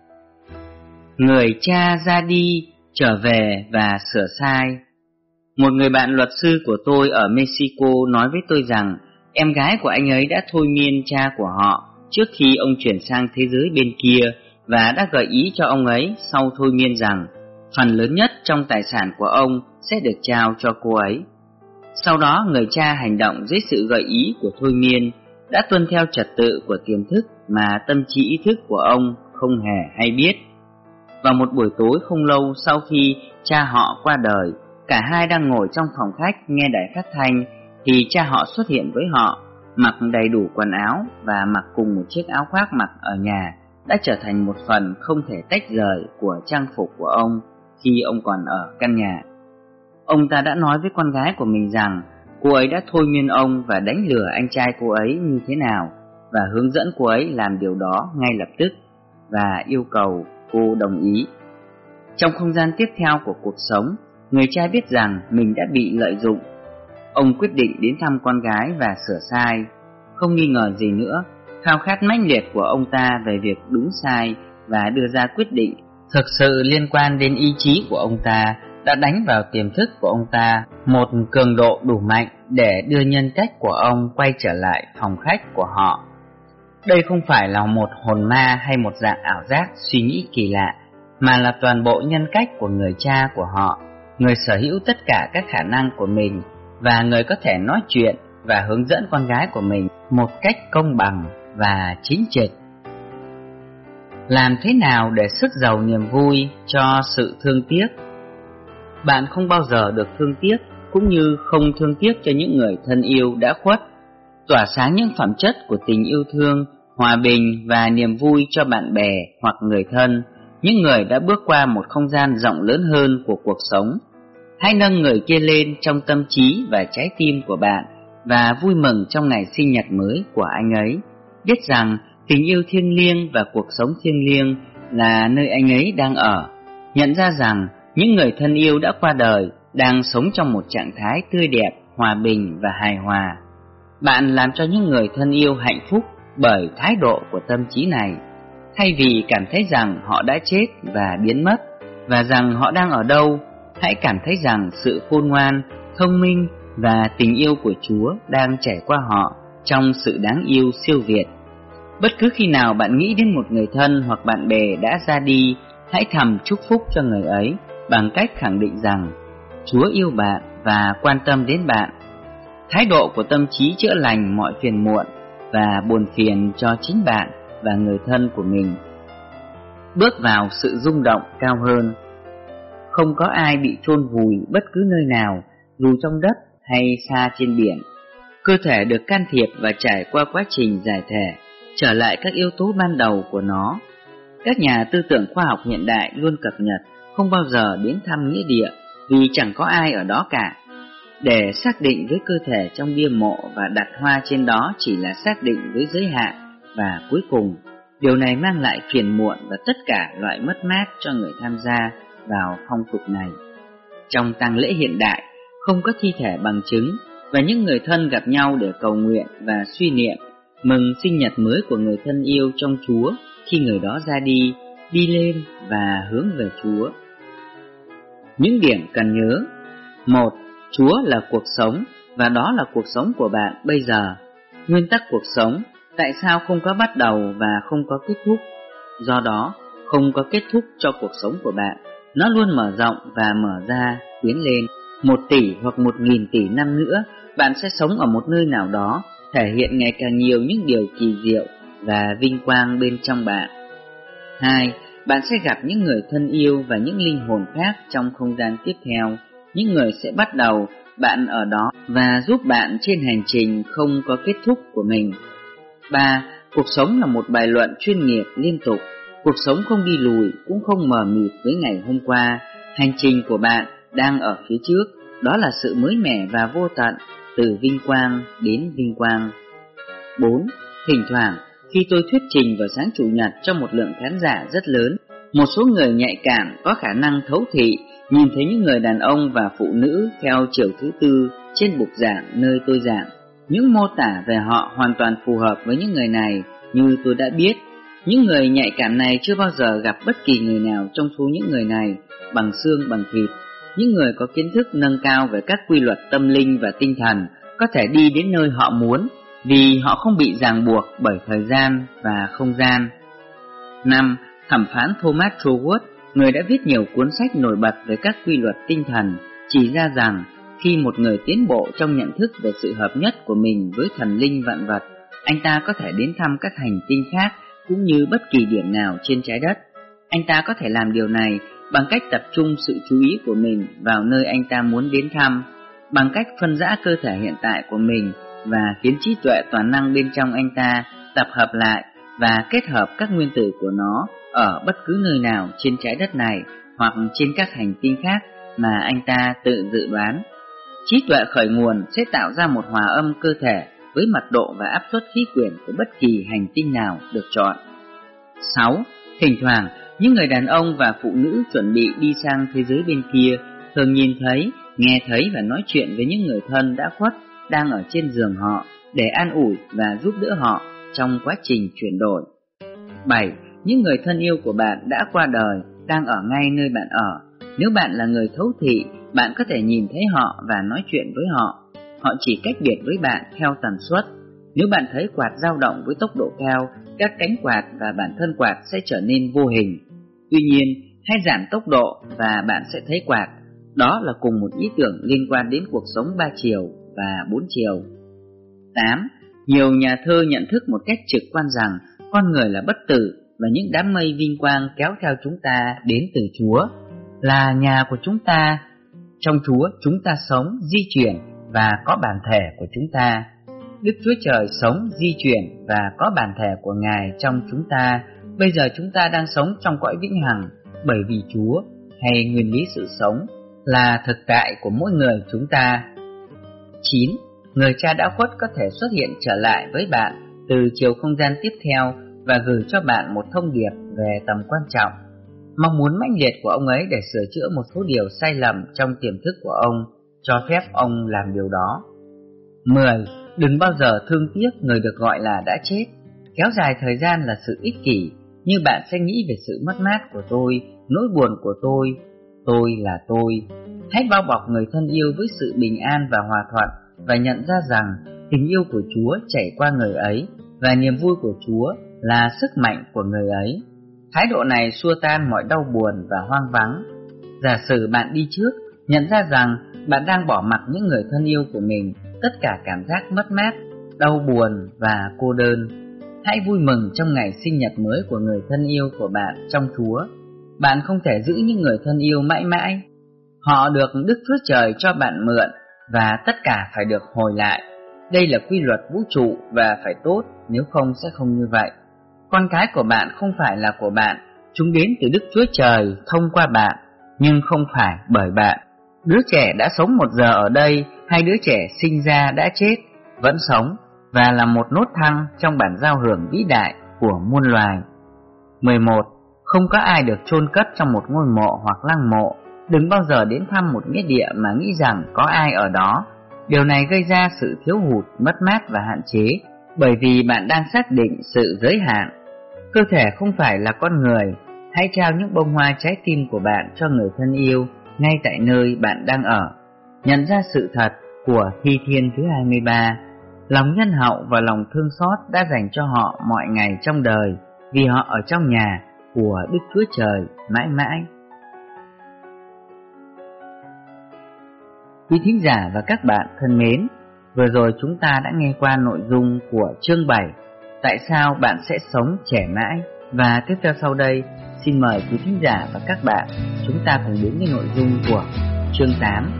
Người cha ra đi, trở về và sửa sai. Một người bạn luật sư của tôi ở Mexico nói với tôi rằng em gái của anh ấy đã thôi miên cha của họ trước khi ông chuyển sang thế giới bên kia, và đã gợi ý cho ông ấy sau thôi miên rằng phần lớn nhất trong tài sản của ông sẽ được trao cho cô ấy. Sau đó người cha hành động dưới sự gợi ý của thôi miên, đã tuân theo trật tự của tiềm thức mà tâm trí ý thức của ông không hề hay biết. Vào một buổi tối không lâu sau khi cha họ qua đời, cả hai đang ngồi trong phòng khách nghe đài phát thanh, thì cha họ xuất hiện với họ, mặc đầy đủ quần áo và mặc cùng một chiếc áo khoác mặc ở nhà, đã trở thành một phần không thể tách rời của trang phục của ông khi ông còn ở căn nhà. Ông ta đã nói với con gái của mình rằng cô ấy đã thôi miên ông và đánh lừa anh trai cô ấy như thế nào, và hướng dẫn cô ấy làm điều đó ngay lập tức, và yêu cầu cô đồng ý. Trong không gian tiếp theo của cuộc sống, người cha biết rằng mình đã bị lợi dụng. Ông quyết định đến thăm con gái và sửa sai. Không nghi ngờ gì nữa, khao khát mãnh liệt của ông ta về việc đúng sai và đưa ra quyết định thực sự liên quan đến ý chí của ông ta đã đánh vào tiềm thức của ông ta một cường độ đủ mạnh để đưa nhân cách của ông quay trở lại phòng khách của họ. Đây không phải là một hồn ma hay một dạng ảo giác suy nghĩ kỳ lạ, mà là toàn bộ nhân cách của người cha của họ, người sở hữu tất cả các khả năng của mình, và người có thể nói chuyện và hướng dẫn con gái của mình một cách công bằng và chính trực. Làm thế nào để sức giàu niềm vui cho sự thương tiếc? Bạn không bao giờ được thương tiếc, cũng như không thương tiếc cho những người thân yêu đã khuất. Tỏa sáng những phẩm chất của tình yêu thương, hòa bình và niềm vui cho bạn bè hoặc người thân, những người đã bước qua một không gian rộng lớn hơn của cuộc sống. Hãy nâng người kia lên trong tâm trí và trái tim của bạn, và vui mừng trong ngày sinh nhật mới của anh ấy. Biết rằng tình yêu thiêng liêng và cuộc sống thiêng liêng là nơi anh ấy đang ở. Nhận ra rằng những người thân yêu đã qua đời đang sống trong một trạng thái tươi đẹp, hòa bình và hài hòa. Bạn làm cho những người thân yêu hạnh phúc bởi thái độ của tâm trí này. Thay vì cảm thấy rằng họ đã chết và biến mất, và rằng họ đang ở đâu, hãy cảm thấy rằng sự khôn ngoan, thông minh và tình yêu của Chúa đang trải qua họ trong sự đáng yêu siêu việt. Bất cứ khi nào bạn nghĩ đến một người thân hoặc bạn bè đã ra đi, hãy thầm chúc phúc cho người ấy bằng cách khẳng định rằng Chúa yêu bạn và quan tâm đến bạn. Thái độ của tâm trí chữa lành mọi phiền muộn và buồn phiền cho chính bạn và người thân của mình. Bước vào sự rung động cao hơn. Không có ai bị chôn vùi bất cứ nơi nào, dù trong đất hay xa trên biển. Cơ thể được can thiệp và trải qua quá trình giải thể, trở lại các yếu tố ban đầu của nó. Các nhà tư tưởng khoa học hiện đại luôn cập nhật, không bao giờ đến thăm nghĩa địa, vì chẳng có ai ở đó cả. Để xác định với cơ thể trong bia mộ và đặt hoa trên đó chỉ là xác định với giới hạn, và cuối cùng, điều này mang lại phiền muộn và tất cả loại mất mát cho người tham gia vào phong tục này. trong tang lễ hiện đại, không có thi thể bằng chứng, và những người thân gặp nhau để cầu nguyện và suy niệm mừng sinh nhật mới của người thân yêu trong Chúa khi người đó ra đi, đi lên và hướng về Chúa. Những điểm cần nhớ: 1. Chúa là cuộc sống, và đó là cuộc sống của bạn bây giờ. Nguyên tắc cuộc sống: tại sao không có bắt đầu và không có kết thúc? Do đó, không có kết thúc cho cuộc sống của bạn. Nó luôn mở rộng và mở ra, tiến lên. 1 tỷ hoặc 1.000 tỷ năm nữa, bạn sẽ sống ở một nơi nào đó, thể hiện ngày càng nhiều những điều kỳ diệu và vinh quang bên trong bạn. 2. Bạn sẽ gặp những người thân yêu và những linh hồn khác trong không gian tiếp theo. Những người sẽ bắt đầu bạn ở đó và giúp bạn trên hành trình không có kết thúc của mình. 3. Cuộc sống là một bài luận chuyên nghiệp liên tục. Cuộc sống không đi lùi, cũng không mờ mịt với ngày hôm qua. Hành trình của bạn đang ở phía trước, đó là sự mới mẻ và vô tận, từ vinh quang đến vinh quang. 4. Thỉnh thoảng, khi tôi thuyết trình vào sáng Chủ nhật cho một lượng khán giả rất lớn, một số người nhạy cảm có khả năng thấu thị nhìn thấy những người đàn ông và phụ nữ theo chiều thứ tư trên bục giảng nơi tôi giảng. Những mô tả về họ hoàn toàn phù hợp với những người này. Như tôi đã biết, những người nhạy cảm này chưa bao giờ gặp bất kỳ người nào trong số những người này bằng xương bằng thịt. Những người có kiến thức nâng cao về các quy luật tâm linh và tinh thần có thể đi đến nơi họ muốn vì họ không bị ràng buộc bởi thời gian và không gian. 5. Thẩm phán Thomas Troward, người đã viết nhiều cuốn sách nổi bật về các quy luật tinh thần, chỉ ra rằng khi một người tiến bộ trong nhận thức về sự hợp nhất của mình với thần linh vạn vật, anh ta có thể đến thăm các hành tinh khác cũng như bất kỳ điểm nào trên trái đất. Anh ta có thể làm điều này bằng cách tập trung sự chú ý của mình vào nơi anh ta muốn đến thăm, bằng cách phân rã cơ thể hiện tại của mình và khiến trí tuệ toàn năng bên trong anh ta tập hợp lại và kết hợp các nguyên tử của nó ở bất cứ nơi nào trên trái đất này hoặc trên các hành tinh khác mà anh ta tự dự đoán. Trí tuệ khởi nguồn sẽ tạo ra một hòa âm cơ thể với mật độ và áp suất khí quyển của bất kỳ hành tinh nào được chọn. 6. Thỉnh thoảng, những người đàn ông và phụ nữ chuẩn bị đi sang thế giới bên kia thường nhìn thấy, nghe thấy và nói chuyện với những người thân đã khuất đang ở trên giường họ để an ủi và giúp đỡ họ trong quá trình chuyển đổi. 7. Những người thân yêu của bạn đã qua đời đang ở ngay nơi bạn ở. Nếu bạn là người thấu thị, bạn có thể nhìn thấy họ và nói chuyện với họ. Họ chỉ cách biệt với bạn theo tần suất. Nếu bạn thấy quạt dao động với tốc độ cao, các cánh quạt và bản thân quạt sẽ trở nên vô hình. Tuy nhiên, hãy giảm tốc độ và bạn sẽ thấy quạt. Đó là cùng một ý tưởng liên quan đến cuộc sống 3 chiều và 4 chiều. 8. Nhiều nhà thơ nhận thức một cách trực quan rằng con người là bất tử và những đám mây vinh quang kéo theo chúng ta đến từ Chúa, là nhà của chúng ta. Trong Chúa chúng ta sống, di chuyển và có bản thể của chúng ta. Đức Chúa Trời sống, di chuyển và có bản thể của Ngài trong chúng ta. Bây giờ chúng ta đang sống trong cõi vĩnh hằng bởi vì Chúa hay nguyên lý sự sống là thực tại của mỗi người chúng ta. 9. Người cha đã khuất có thể xuất hiện trở lại với bạn từ chiều không gian tiếp theo và gửi cho bạn một thông điệp về tầm quan trọng, mong muốn mãnh liệt của ông ấy để sửa chữa một số điều sai lầm trong tiềm thức của ông, cho phép ông làm điều đó. 10. Đừng bao giờ thương tiếc người được gọi là đã chết. Kéo dài thời gian là sự ích kỷ, như bạn sẽ nghĩ về sự mất mát của tôi, nỗi buồn của tôi là tôi. Hãy bao bọc người thân yêu với sự bình an và hòa thuận và nhận ra rằng tình yêu của Chúa chảy qua người ấy và niềm vui của Chúa là sức mạnh của người ấy. Thái độ này xua tan mọi đau buồn và hoang vắng. Giả sử bạn đi trước, nhận ra rằng bạn đang bỏ mặc những người thân yêu của mình, tất cả cảm giác mất mát, đau buồn và cô đơn. Hãy vui mừng trong ngày sinh nhật mới của người thân yêu của bạn trong Chúa. Bạn không thể giữ những người thân yêu mãi mãi. Họ được Đức Chúa Trời cho bạn mượn và tất cả phải được hồi lại. Đây là quy luật vũ trụ và phải tốt, nếu không sẽ không như vậy. Con cái của bạn không phải là của bạn, chúng đến từ Đức Chúa Trời thông qua bạn, nhưng không phải bởi bạn. Đứa trẻ đã sống 1 giờ ở đây, hay đứa trẻ sinh ra đã chết, vẫn sống và là một nốt thăng trong bản giao hưởng vĩ đại của muôn loài. 11. Không có ai được chôn cất trong một ngôi mộ hoặc lăng mộ. Đừng bao giờ đến thăm một nghĩa địa mà nghĩ rằng có ai ở đó. Điều này gây ra sự thiếu hụt, mất mát và hạn chế, bởi vì bạn đang xác định sự giới hạn. Cơ thể không phải là con người. Hãy trao những bông hoa trái tim của bạn cho người thân yêu ngay tại nơi bạn đang ở. Nhận ra sự thật của thi thiên thứ 23. Lòng nhân hậu và lòng thương xót đã dành cho họ mọi ngày trong đời, vì họ ở trong nhà của Đức Chúa Trời mãi mãi. Quý thính giả và các bạn thân mến, vừa rồi chúng ta đã nghe qua nội dung của chương 7, Tại sao bạn sẽ sống trẻ mãi? Và tiếp theo sau đây, xin mời quý thính giả và các bạn chúng ta cùng đến với nội dung của chương 8.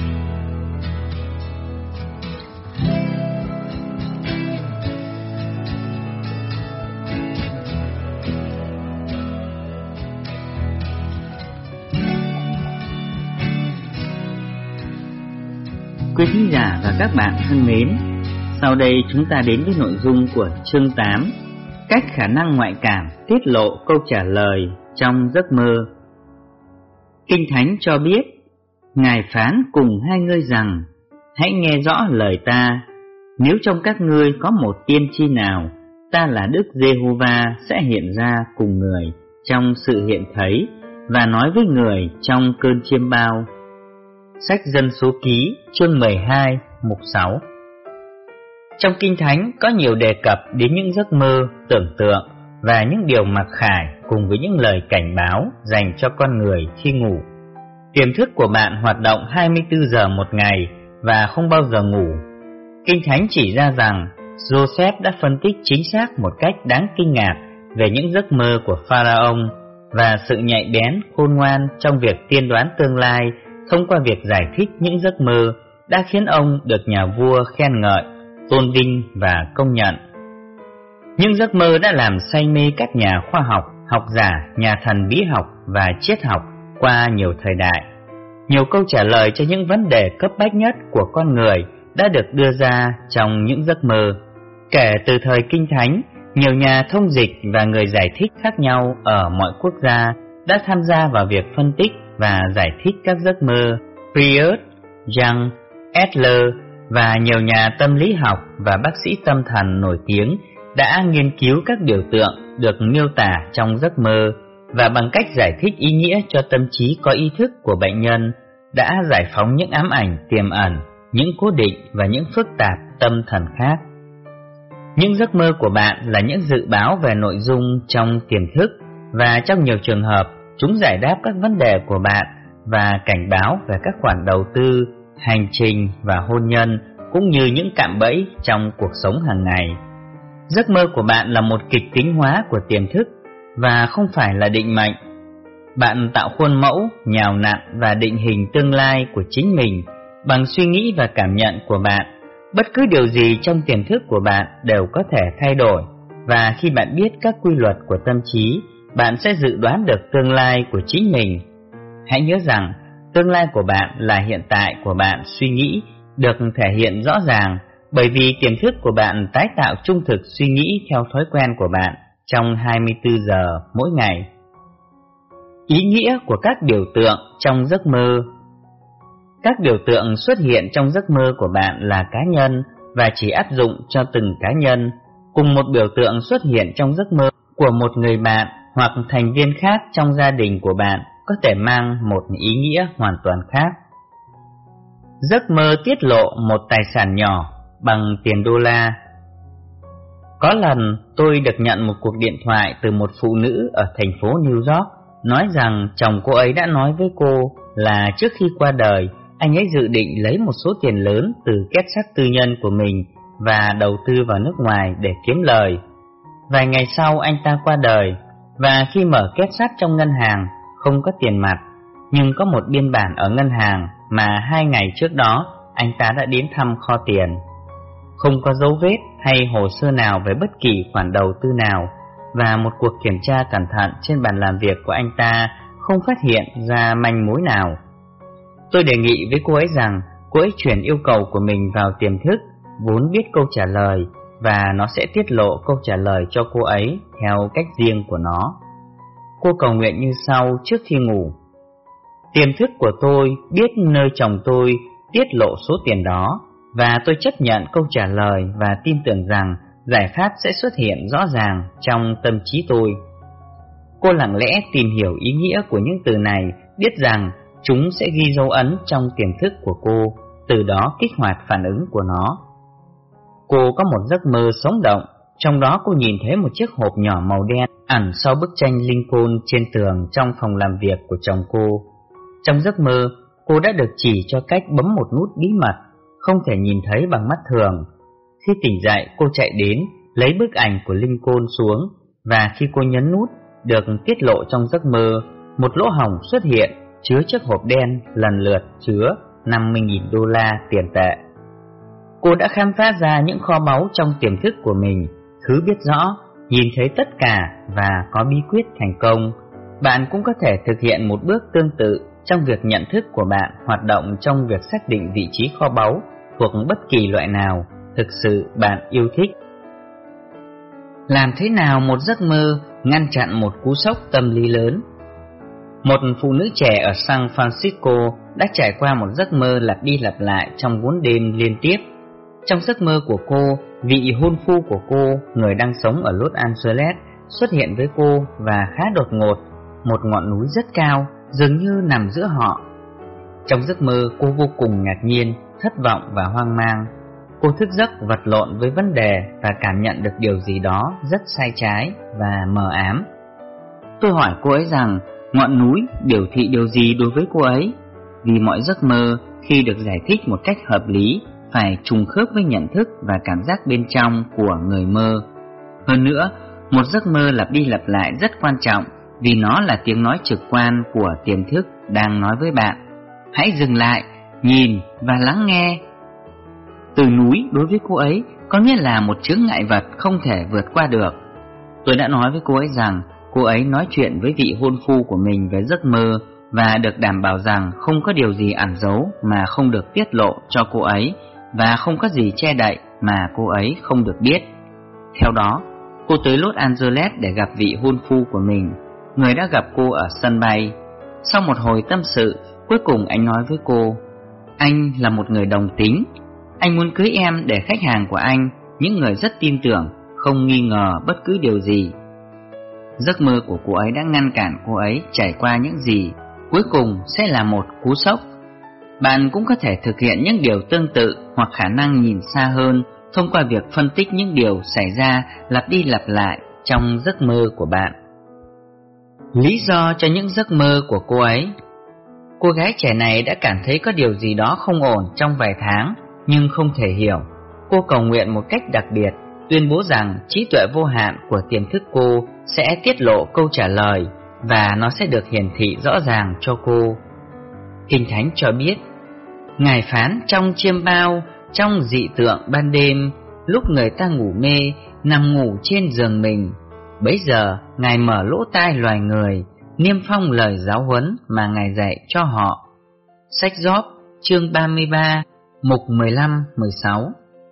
Quý thính giả và các bạn thân mến, sau đây chúng ta đến với nội dung của chương 8, cách khả năng ngoại cảm tiết lộ câu trả lời trong giấc mơ. Kinh Thánh cho biết, Ngài phán cùng hai ngươi rằng, hãy nghe rõ lời ta, nếu trong các ngươi có một tiên tri nào, ta là Đức Giê-hô-va sẽ hiện ra cùng người trong sự hiện thấy và nói với người trong cơn chiêm bao. Sách Dân Số Ký chương 12 mục 6. Trong Kinh Thánh có nhiều đề cập đến những giấc mơ, tưởng tượng và những điều mặc khải cùng với những lời cảnh báo dành cho con người khi ngủ. Tiềm thức của bạn hoạt động 24 giờ một ngày và không bao giờ ngủ. Kinh Thánh chỉ ra rằng Joseph đã phân tích chính xác một cách đáng kinh ngạc về những giấc mơ của Pharaoh, và sự nhạy bén, khôn ngoan trong việc tiên đoán tương lai thông qua việc giải thích những giấc mơ đã khiến ông được nhà vua khen ngợi, tôn vinh và công nhận. Những giấc mơ đã làm say mê các nhà khoa học, học giả, nhà thần bí học và triết học qua nhiều thời đại. Nhiều câu trả lời cho những vấn đề cấp bách nhất của con người đã được đưa ra trong những giấc mơ. Kể từ thời Kinh Thánh, nhiều nhà thông dịch và người giải thích khác nhau ở mọi quốc gia đã tham gia vào việc phân tích và giải thích các giấc mơ. Freud, Jung, Adler và nhiều nhà tâm lý học và bác sĩ tâm thần nổi tiếng đã nghiên cứu các biểu tượng được miêu tả trong giấc mơ, và bằng cách giải thích ý nghĩa cho tâm trí có ý thức của bệnh nhân đã giải phóng những ám ảnh tiềm ẩn, những cố định và những phức tạp tâm thần khác. Những giấc mơ của bạn là những dự báo về nội dung trong tiềm thức, và trong nhiều trường hợp chúng giải đáp các vấn đề của bạn và cảnh báo về các khoản đầu tư, hành trình và hôn nhân, cũng như những cạm bẫy trong cuộc sống hàng ngày. Giấc mơ của bạn là một kịch tính hóa của tiềm thức và không phải là định mệnh. Bạn tạo khuôn mẫu, nhào nặn và định hình tương lai của chính mình bằng suy nghĩ và cảm nhận của bạn. Bất cứ điều gì trong tiềm thức của bạn đều có thể thay đổi, và khi bạn biết các quy luật của tâm trí, bạn sẽ dự đoán được tương lai của chính mình. Hãy nhớ rằng, tương lai của bạn là hiện tại của bạn suy nghĩ được thể hiện rõ ràng, bởi vì tiềm thức của bạn tái tạo trung thực suy nghĩ theo thói quen của bạn trong 24 giờ mỗi ngày. Ý nghĩa của các biểu tượng trong giấc mơ. Các biểu tượng xuất hiện trong giấc mơ của bạn là cá nhân và chỉ áp dụng cho từng cá nhân. Cùng một biểu tượng xuất hiện trong giấc mơ của một người bạn hoặc thành viên khác trong gia đình của bạn có thể mang một ý nghĩa hoàn toàn khác. Giấc mơ tiết lộ một tài sản nhỏ bằng tiền đô la. Có lần tôi được nhận một cuộc điện thoại từ một phụ nữ ở thành phố New York nói rằng chồng cô ấy đã nói với cô là trước khi qua đời, anh ấy dự định lấy một số tiền lớn từ két sắt tư nhân của mình và đầu tư vào nước ngoài để kiếm lời. Vài ngày sau anh ta qua đời, và khi mở két sắt trong ngân hàng không có tiền mặt, nhưng có một biên bản ở ngân hàng mà 2 ngày trước đó anh ta đã đến thăm kho tiền. Không có dấu vết hay hồ sơ nào về bất kỳ khoản đầu tư nào, và một cuộc kiểm tra cẩn thận trên bàn làm việc của anh ta không phát hiện ra manh mối nào. Tôi đề nghị với cô ấy rằng cô ấy chuyển yêu cầu của mình vào tiềm thức, vốn biết câu trả lời, và nó sẽ tiết lộ câu trả lời cho cô ấy theo cách riêng của nó. Cô cầu nguyện như sau trước khi ngủ: Tiềm thức của tôi biết nơi chồng tôi tiết lộ số tiền đó, và tôi chấp nhận câu trả lời và tin tưởng rằng giải pháp sẽ xuất hiện rõ ràng trong tâm trí tôi. Cô lặng lẽ tìm hiểu ý nghĩa của những từ này, biết rằng chúng sẽ ghi dấu ấn trong tiềm thức của cô, từ đó kích hoạt phản ứng của nó. Cô có một giấc mơ sống động, trong đó cô nhìn thấy một chiếc hộp nhỏ màu đen ẩn sau bức tranh Lincoln trên tường trong phòng làm việc của chồng cô. Trong giấc mơ, cô đã được chỉ cho cách bấm một nút bí mật, không thể nhìn thấy bằng mắt thường. Khi tỉnh dậy, cô chạy đến, lấy bức ảnh của Lincoln xuống, và khi cô nhấn nút, được tiết lộ trong giấc mơ, một lỗ hổng xuất hiện, chứa chiếc hộp đen lần lượt chứa 50.000 đô la tiền tệ. Cô đã khám phá ra những kho báu trong tiềm thức của mình, cứ biết rõ, nhìn thấy tất cả và có bí quyết thành công. Bạn cũng có thể thực hiện một bước tương tự trong việc nhận thức của bạn hoạt động trong việc xác định vị trí kho báu thuộc bất kỳ loại nào thực sự bạn yêu thích. Làm thế nào một giấc mơ ngăn chặn một cú sốc tâm lý lớn? Một phụ nữ trẻ ở San Francisco đã trải qua một giấc mơ lặp đi lặp lại trong 4 đêm liên tiếp. Trong giấc mơ của cô, vị hôn phu của cô, người đang sống ở Los Angeles, xuất hiện với cô và khá đột ngột, một ngọn núi rất cao, dường như nằm giữa họ. Trong giấc mơ, cô vô cùng ngạc nhiên, thất vọng và hoang mang. Cô thức giấc vật lộn với vấn đề và cảm nhận được điều gì đó rất sai trái và mờ ám. Tôi hỏi cô ấy rằng ngọn núi biểu thị điều gì đối với cô ấy, vì mọi giấc mơ khi được giải thích một cách hợp lý phải trùng khớp với nhận thức và cảm giác bên trong của người mơ. Hơn nữa, một giấc mơ lặp đi lặp lại rất quan trọng vì nó là tiếng nói trực quan của tiềm thức đang nói với bạn: hãy dừng lại, nhìn và lắng nghe. Từ núi đối với cô ấy có nghĩa là một chướng ngại vật không thể vượt qua được. Tôi đã nói với cô ấy rằng cô ấy nói chuyện với vị hôn phu của mình về giấc mơ và được đảm bảo rằng không có điều gì ẩn giấu mà không được tiết lộ cho cô ấy, và không có gì che đậy mà cô ấy không được biết. Theo đó, cô tới Los Angeles để gặp vị hôn phu của mình, người đã gặp cô ở sân bay. Sau một hồi tâm sự, cuối cùng anh nói với cô: anh là một người đồng tính, anh muốn cưới em để khách hàng của anh, những người rất tin tưởng, không nghi ngờ bất cứ điều gì. Giấc mơ của cô ấy đã ngăn cản cô ấy trải qua những gì cuối cùng sẽ là một cú sốc. Bạn cũng có thể thực hiện những điều tương tự hoặc khả năng nhìn xa hơn thông qua việc phân tích những điều xảy ra lặp đi lặp lại trong giấc mơ của bạn. Lý do cho những giấc mơ của cô ấy. Cô gái trẻ này đã cảm thấy có điều gì đó không ổn trong vài tháng, nhưng không thể hiểu. Cô cầu nguyện một cách đặc biệt, tuyên bố rằng trí tuệ vô hạn của tiềm thức cô sẽ tiết lộ câu trả lời và nó sẽ được hiển thị rõ ràng cho cô. Kinh Thánh cho biết: Ngài phán trong chiêm bao, trong dị tượng ban đêm, lúc người ta ngủ mê, nằm ngủ trên giường mình. Bấy giờ Ngài mở lỗ tai loài người, niêm phong lời giáo huấn mà Ngài dạy cho họ. Sách Gióp chương 33, mục 15-16.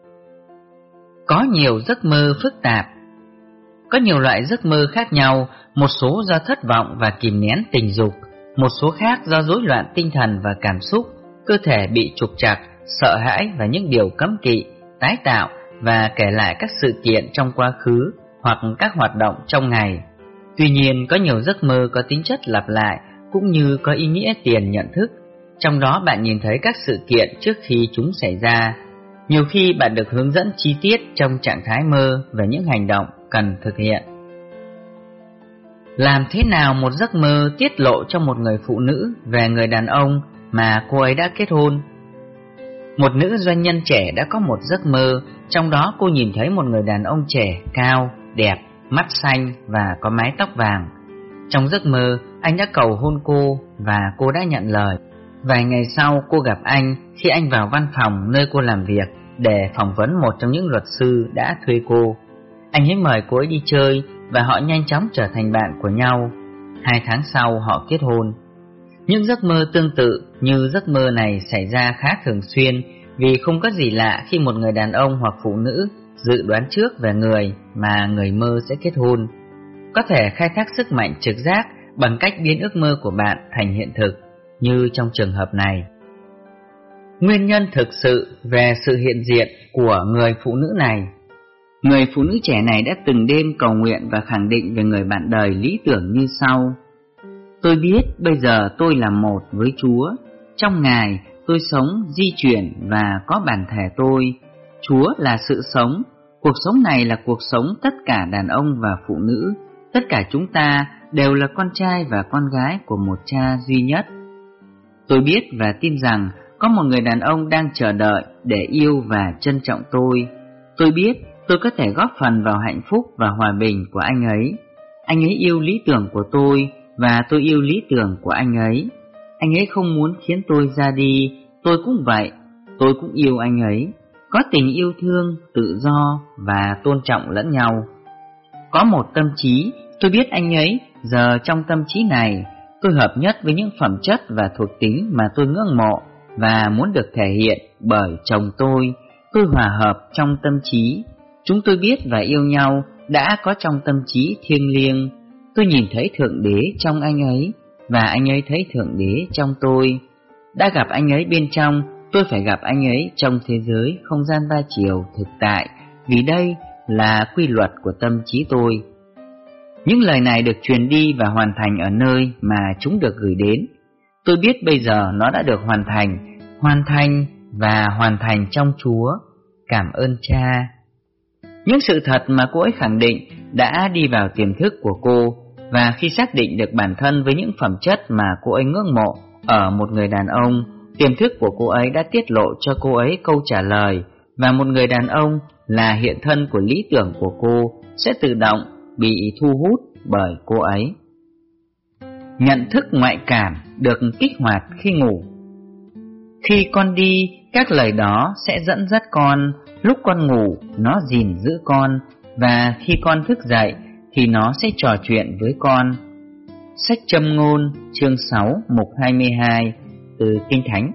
Có nhiều giấc mơ phức tạp. Có nhiều loại giấc mơ khác nhau, một số do thất vọng và kìm nén tình dục, một số khác do rối loạn tinh thần và cảm xúc, cơ thể bị trục trặc, sợ hãi và những điều cấm kỵ, tái tạo và kể lại các sự kiện trong quá khứ hoặc các hoạt động trong ngày. Tuy nhiên, có nhiều giấc mơ có tính chất lặp lại cũng như có ý nghĩa tiền nhận thức. Trong đó bạn nhìn thấy các sự kiện trước khi chúng xảy ra. Nhiều khi bạn được hướng dẫn chi tiết trong trạng thái mơ về những hành động cần thực hiện. Làm thế nào một giấc mơ tiết lộ cho một người phụ nữ về người đàn ông mà cô ấy đã kết hôn? Một nữ doanh nhân trẻ đã có một giấc mơ, trong đó cô nhìn thấy một người đàn ông trẻ, cao, đẹp, mắt xanh và có mái tóc vàng. Trong giấc mơ, anh đã cầu hôn cô và cô đã nhận lời. Vài ngày sau, cô gặp anh khi anh vào văn phòng nơi cô làm việc để phỏng vấn một trong những luật sư đã thuê cô. Anh ấy mời cô ấy đi chơi và họ nhanh chóng trở thành bạn của nhau. 2 tháng sau họ kết hôn. Những giấc mơ tương tự như giấc mơ này xảy ra khá thường xuyên, vì không có gì lạ khi một người đàn ông hoặc phụ nữ dự đoán trước về người mà người mơ sẽ kết hôn. Có thể khai thác sức mạnh trực giác bằng cách biến ước mơ của bạn thành hiện thực. như trong trường hợp này. Nguyên nhân thực sự về sự hiện diện của người phụ nữ này. Người phụ nữ trẻ này đã từng đêm cầu nguyện và khẳng định về người bạn đời lý tưởng như sau: tôi biết bây giờ tôi là một với Chúa. Trong Ngài tôi sống, di chuyển và có bản thể tôi. Chúa là sự sống. Cuộc sống này là cuộc sống tất cả đàn ông và phụ nữ. Tất cả chúng ta đều là con trai và con gái của một cha duy nhất. Tôi biết và tin rằng có một người đàn ông đang chờ đợi để yêu và trân trọng tôi. Tôi biết tôi có thể góp phần vào hạnh phúc và hòa bình của anh ấy. Anh ấy yêu lý tưởng của tôi và tôi yêu lý tưởng của anh ấy. Anh ấy không muốn khiến tôi ra đi, tôi cũng vậy. Tôi cũng yêu anh ấy. Có tình yêu thương, tự do và tôn trọng lẫn nhau. Có một tâm trí, tôi biết anh ấy giờ trong tâm trí này. Tôi hợp nhất với những phẩm chất và thuộc tính mà tôi ngưỡng mộ và muốn được thể hiện bởi chồng tôi. Tôi hòa hợp trong tâm trí. Chúng tôi biết và yêu nhau đã có trong tâm trí thiêng liêng. Tôi nhìn thấy Thượng Đế trong anh ấy và anh ấy thấy Thượng Đế trong tôi. Đã gặp anh ấy bên trong, tôi phải gặp anh ấy trong thế giới không gian ba chiều thực tại, vì đây là quy luật của tâm trí tôi. Những lời này được truyền đi và hoàn thành ở nơi mà chúng được gửi đến. Tôi biết bây giờ nó đã được hoàn thành và hoàn thành trong Chúa. Cảm ơn Cha. Những sự thật mà cô ấy khẳng định đã đi vào tiềm thức của cô, và khi xác định được bản thân với những phẩm chất mà cô ấy ngưỡng mộ ở một người đàn ông, tiềm thức của cô ấy đã tiết lộ cho cô ấy câu trả lời, và một người đàn ông là hiện thân của lý tưởng của cô sẽ tự động bị thu hút bởi cô ấy. Nhận thức ngoại cảm được kích hoạt khi ngủ. Khi con đi, các lời đó sẽ dẫn dắt con. Lúc con ngủ, nó gìn giữ con. Và khi con thức dậy thì nó sẽ trò chuyện với con. Sách Châm ngôn chương 6 mục 22 từ Kinh Thánh.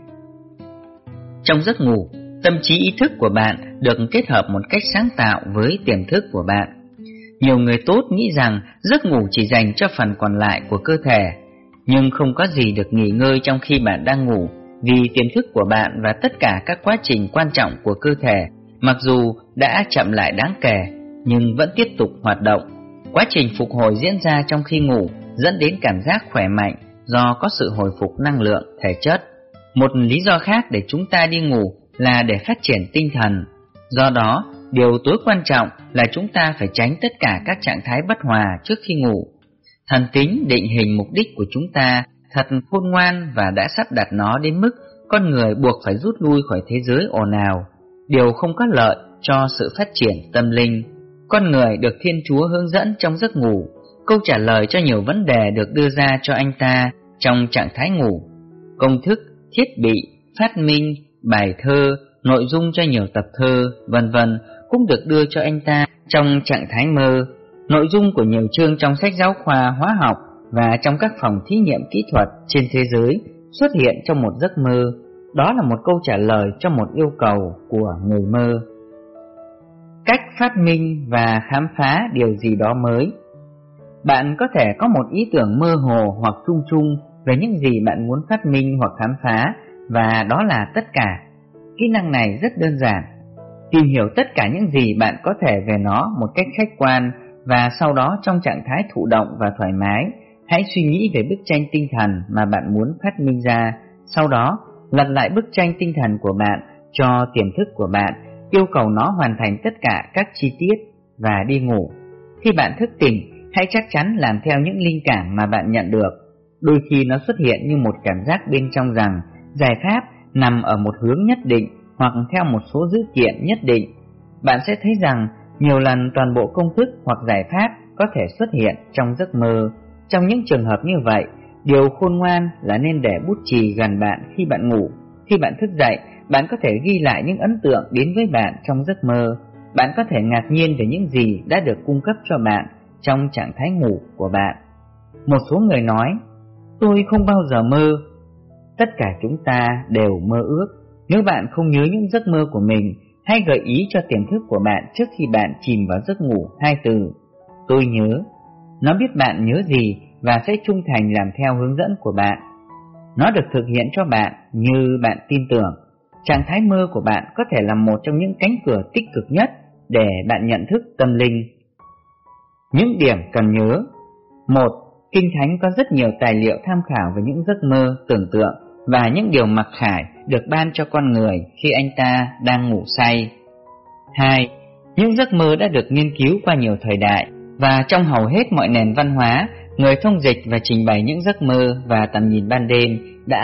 Trong giấc ngủ, tâm trí ý thức của bạn được kết hợp một cách sáng tạo với tiềm thức của bạn. Nhiều người tốt nghĩ rằng giấc ngủ chỉ dành cho phần còn lại của cơ thể, nhưng không có gì được nghỉ ngơi trong khi bạn đang ngủ, vì tiềm thức của bạn và tất cả các quá trình quan trọng của cơ thể, mặc dù đã chậm lại đáng kể, nhưng vẫn tiếp tục hoạt động. Quá trình phục hồi diễn ra trong khi ngủ dẫn đến cảm giác khỏe mạnh do có sự hồi phục năng lượng, thể chất. Một lý do khác để chúng ta đi ngủ là để phát triển tinh thần. Do đó, điều tối quan trọng là chúng ta phải tránh tất cả các trạng thái bất hòa trước khi ngủ. Thần tính định hình mục đích của chúng ta thật khôn ngoan và đã sắp đặt nó đến mức con người buộc phải rút lui khỏi thế giới ồn ào, điều không có lợi cho sự phát triển tâm linh. Con người được Thiên Chúa hướng dẫn trong giấc ngủ. Câu trả lời cho nhiều vấn đề được đưa ra cho anh ta trong trạng thái ngủ. Công thức, thiết bị, phát minh, bài thơ, nội dung cho nhiều tập thơ, vân vân cũng được đưa cho anh ta trong trạng thái mơ. Nội dung của nhiều chương trong sách giáo khoa hóa học và trong các phòng thí nghiệm kỹ thuật trên thế giới xuất hiện trong một giấc mơ. Đó là một câu trả lời cho một yêu cầu của người mơ. Cách phát minh và khám phá điều gì đó mới. Bạn có thể có một ý tưởng mơ hồ hoặc chung chung về những gì bạn muốn phát minh hoặc khám phá, và đó là tất cả. Kỹ năng này rất đơn giản. Tìm hiểu tất cả những gì bạn có thể về nó một cách khách quan, và sau đó trong trạng thái thụ động và thoải mái, hãy suy nghĩ về bức tranh tinh thần mà bạn muốn phát minh ra. Sau đó, lật lại bức tranh tinh thần của bạn cho tiềm thức của bạn, yêu cầu nó hoàn thành tất cả các chi tiết và đi ngủ. Khi bạn thức tỉnh, hãy chắc chắn làm theo những linh cảm mà bạn nhận được. Đôi khi nó xuất hiện như một cảm giác bên trong rằng giải pháp nằm ở một hướng nhất định hoặc theo một số dữ kiện nhất định. Bạn sẽ thấy rằng nhiều lần toàn bộ công thức hoặc giải pháp có thể xuất hiện trong giấc mơ. Trong những trường hợp như vậy, điều khôn ngoan là nên để bút chì gần bạn khi bạn ngủ. Khi bạn thức dậy, bạn có thể ghi lại những ấn tượng đến với bạn trong giấc mơ. Bạn có thể ngạc nhiên về những gì đã được cung cấp cho bạn trong trạng thái ngủ của bạn. Một số người nói, tôi không bao giờ mơ. Tất cả chúng ta đều mơ ước. Nếu bạn không nhớ những giấc mơ của mình, hãy gợi ý cho tiềm thức của bạn trước khi bạn chìm vào giấc ngủ 2 từ: tôi nhớ. Nó biết bạn nhớ gì và sẽ trung thành làm theo hướng dẫn của bạn. Nó được thực hiện cho bạn như bạn tin tưởng. Trạng thái mơ của bạn có thể là một trong những cánh cửa tích cực nhất để bạn nhận thức tâm linh. Những điểm cần nhớ: 1. Kinh Thánh có rất nhiều tài liệu tham khảo về những giấc mơ, tưởng tượng và những điều mặc khải được ban cho con người khi anh ta đang ngủ say. 2. Những giấc mơ đã được nghiên cứu qua nhiều thời đại, và trong hầu hết mọi nền văn hóa, người thông dịch và trình bày những giấc mơ và tầm nhìn ban đêm đã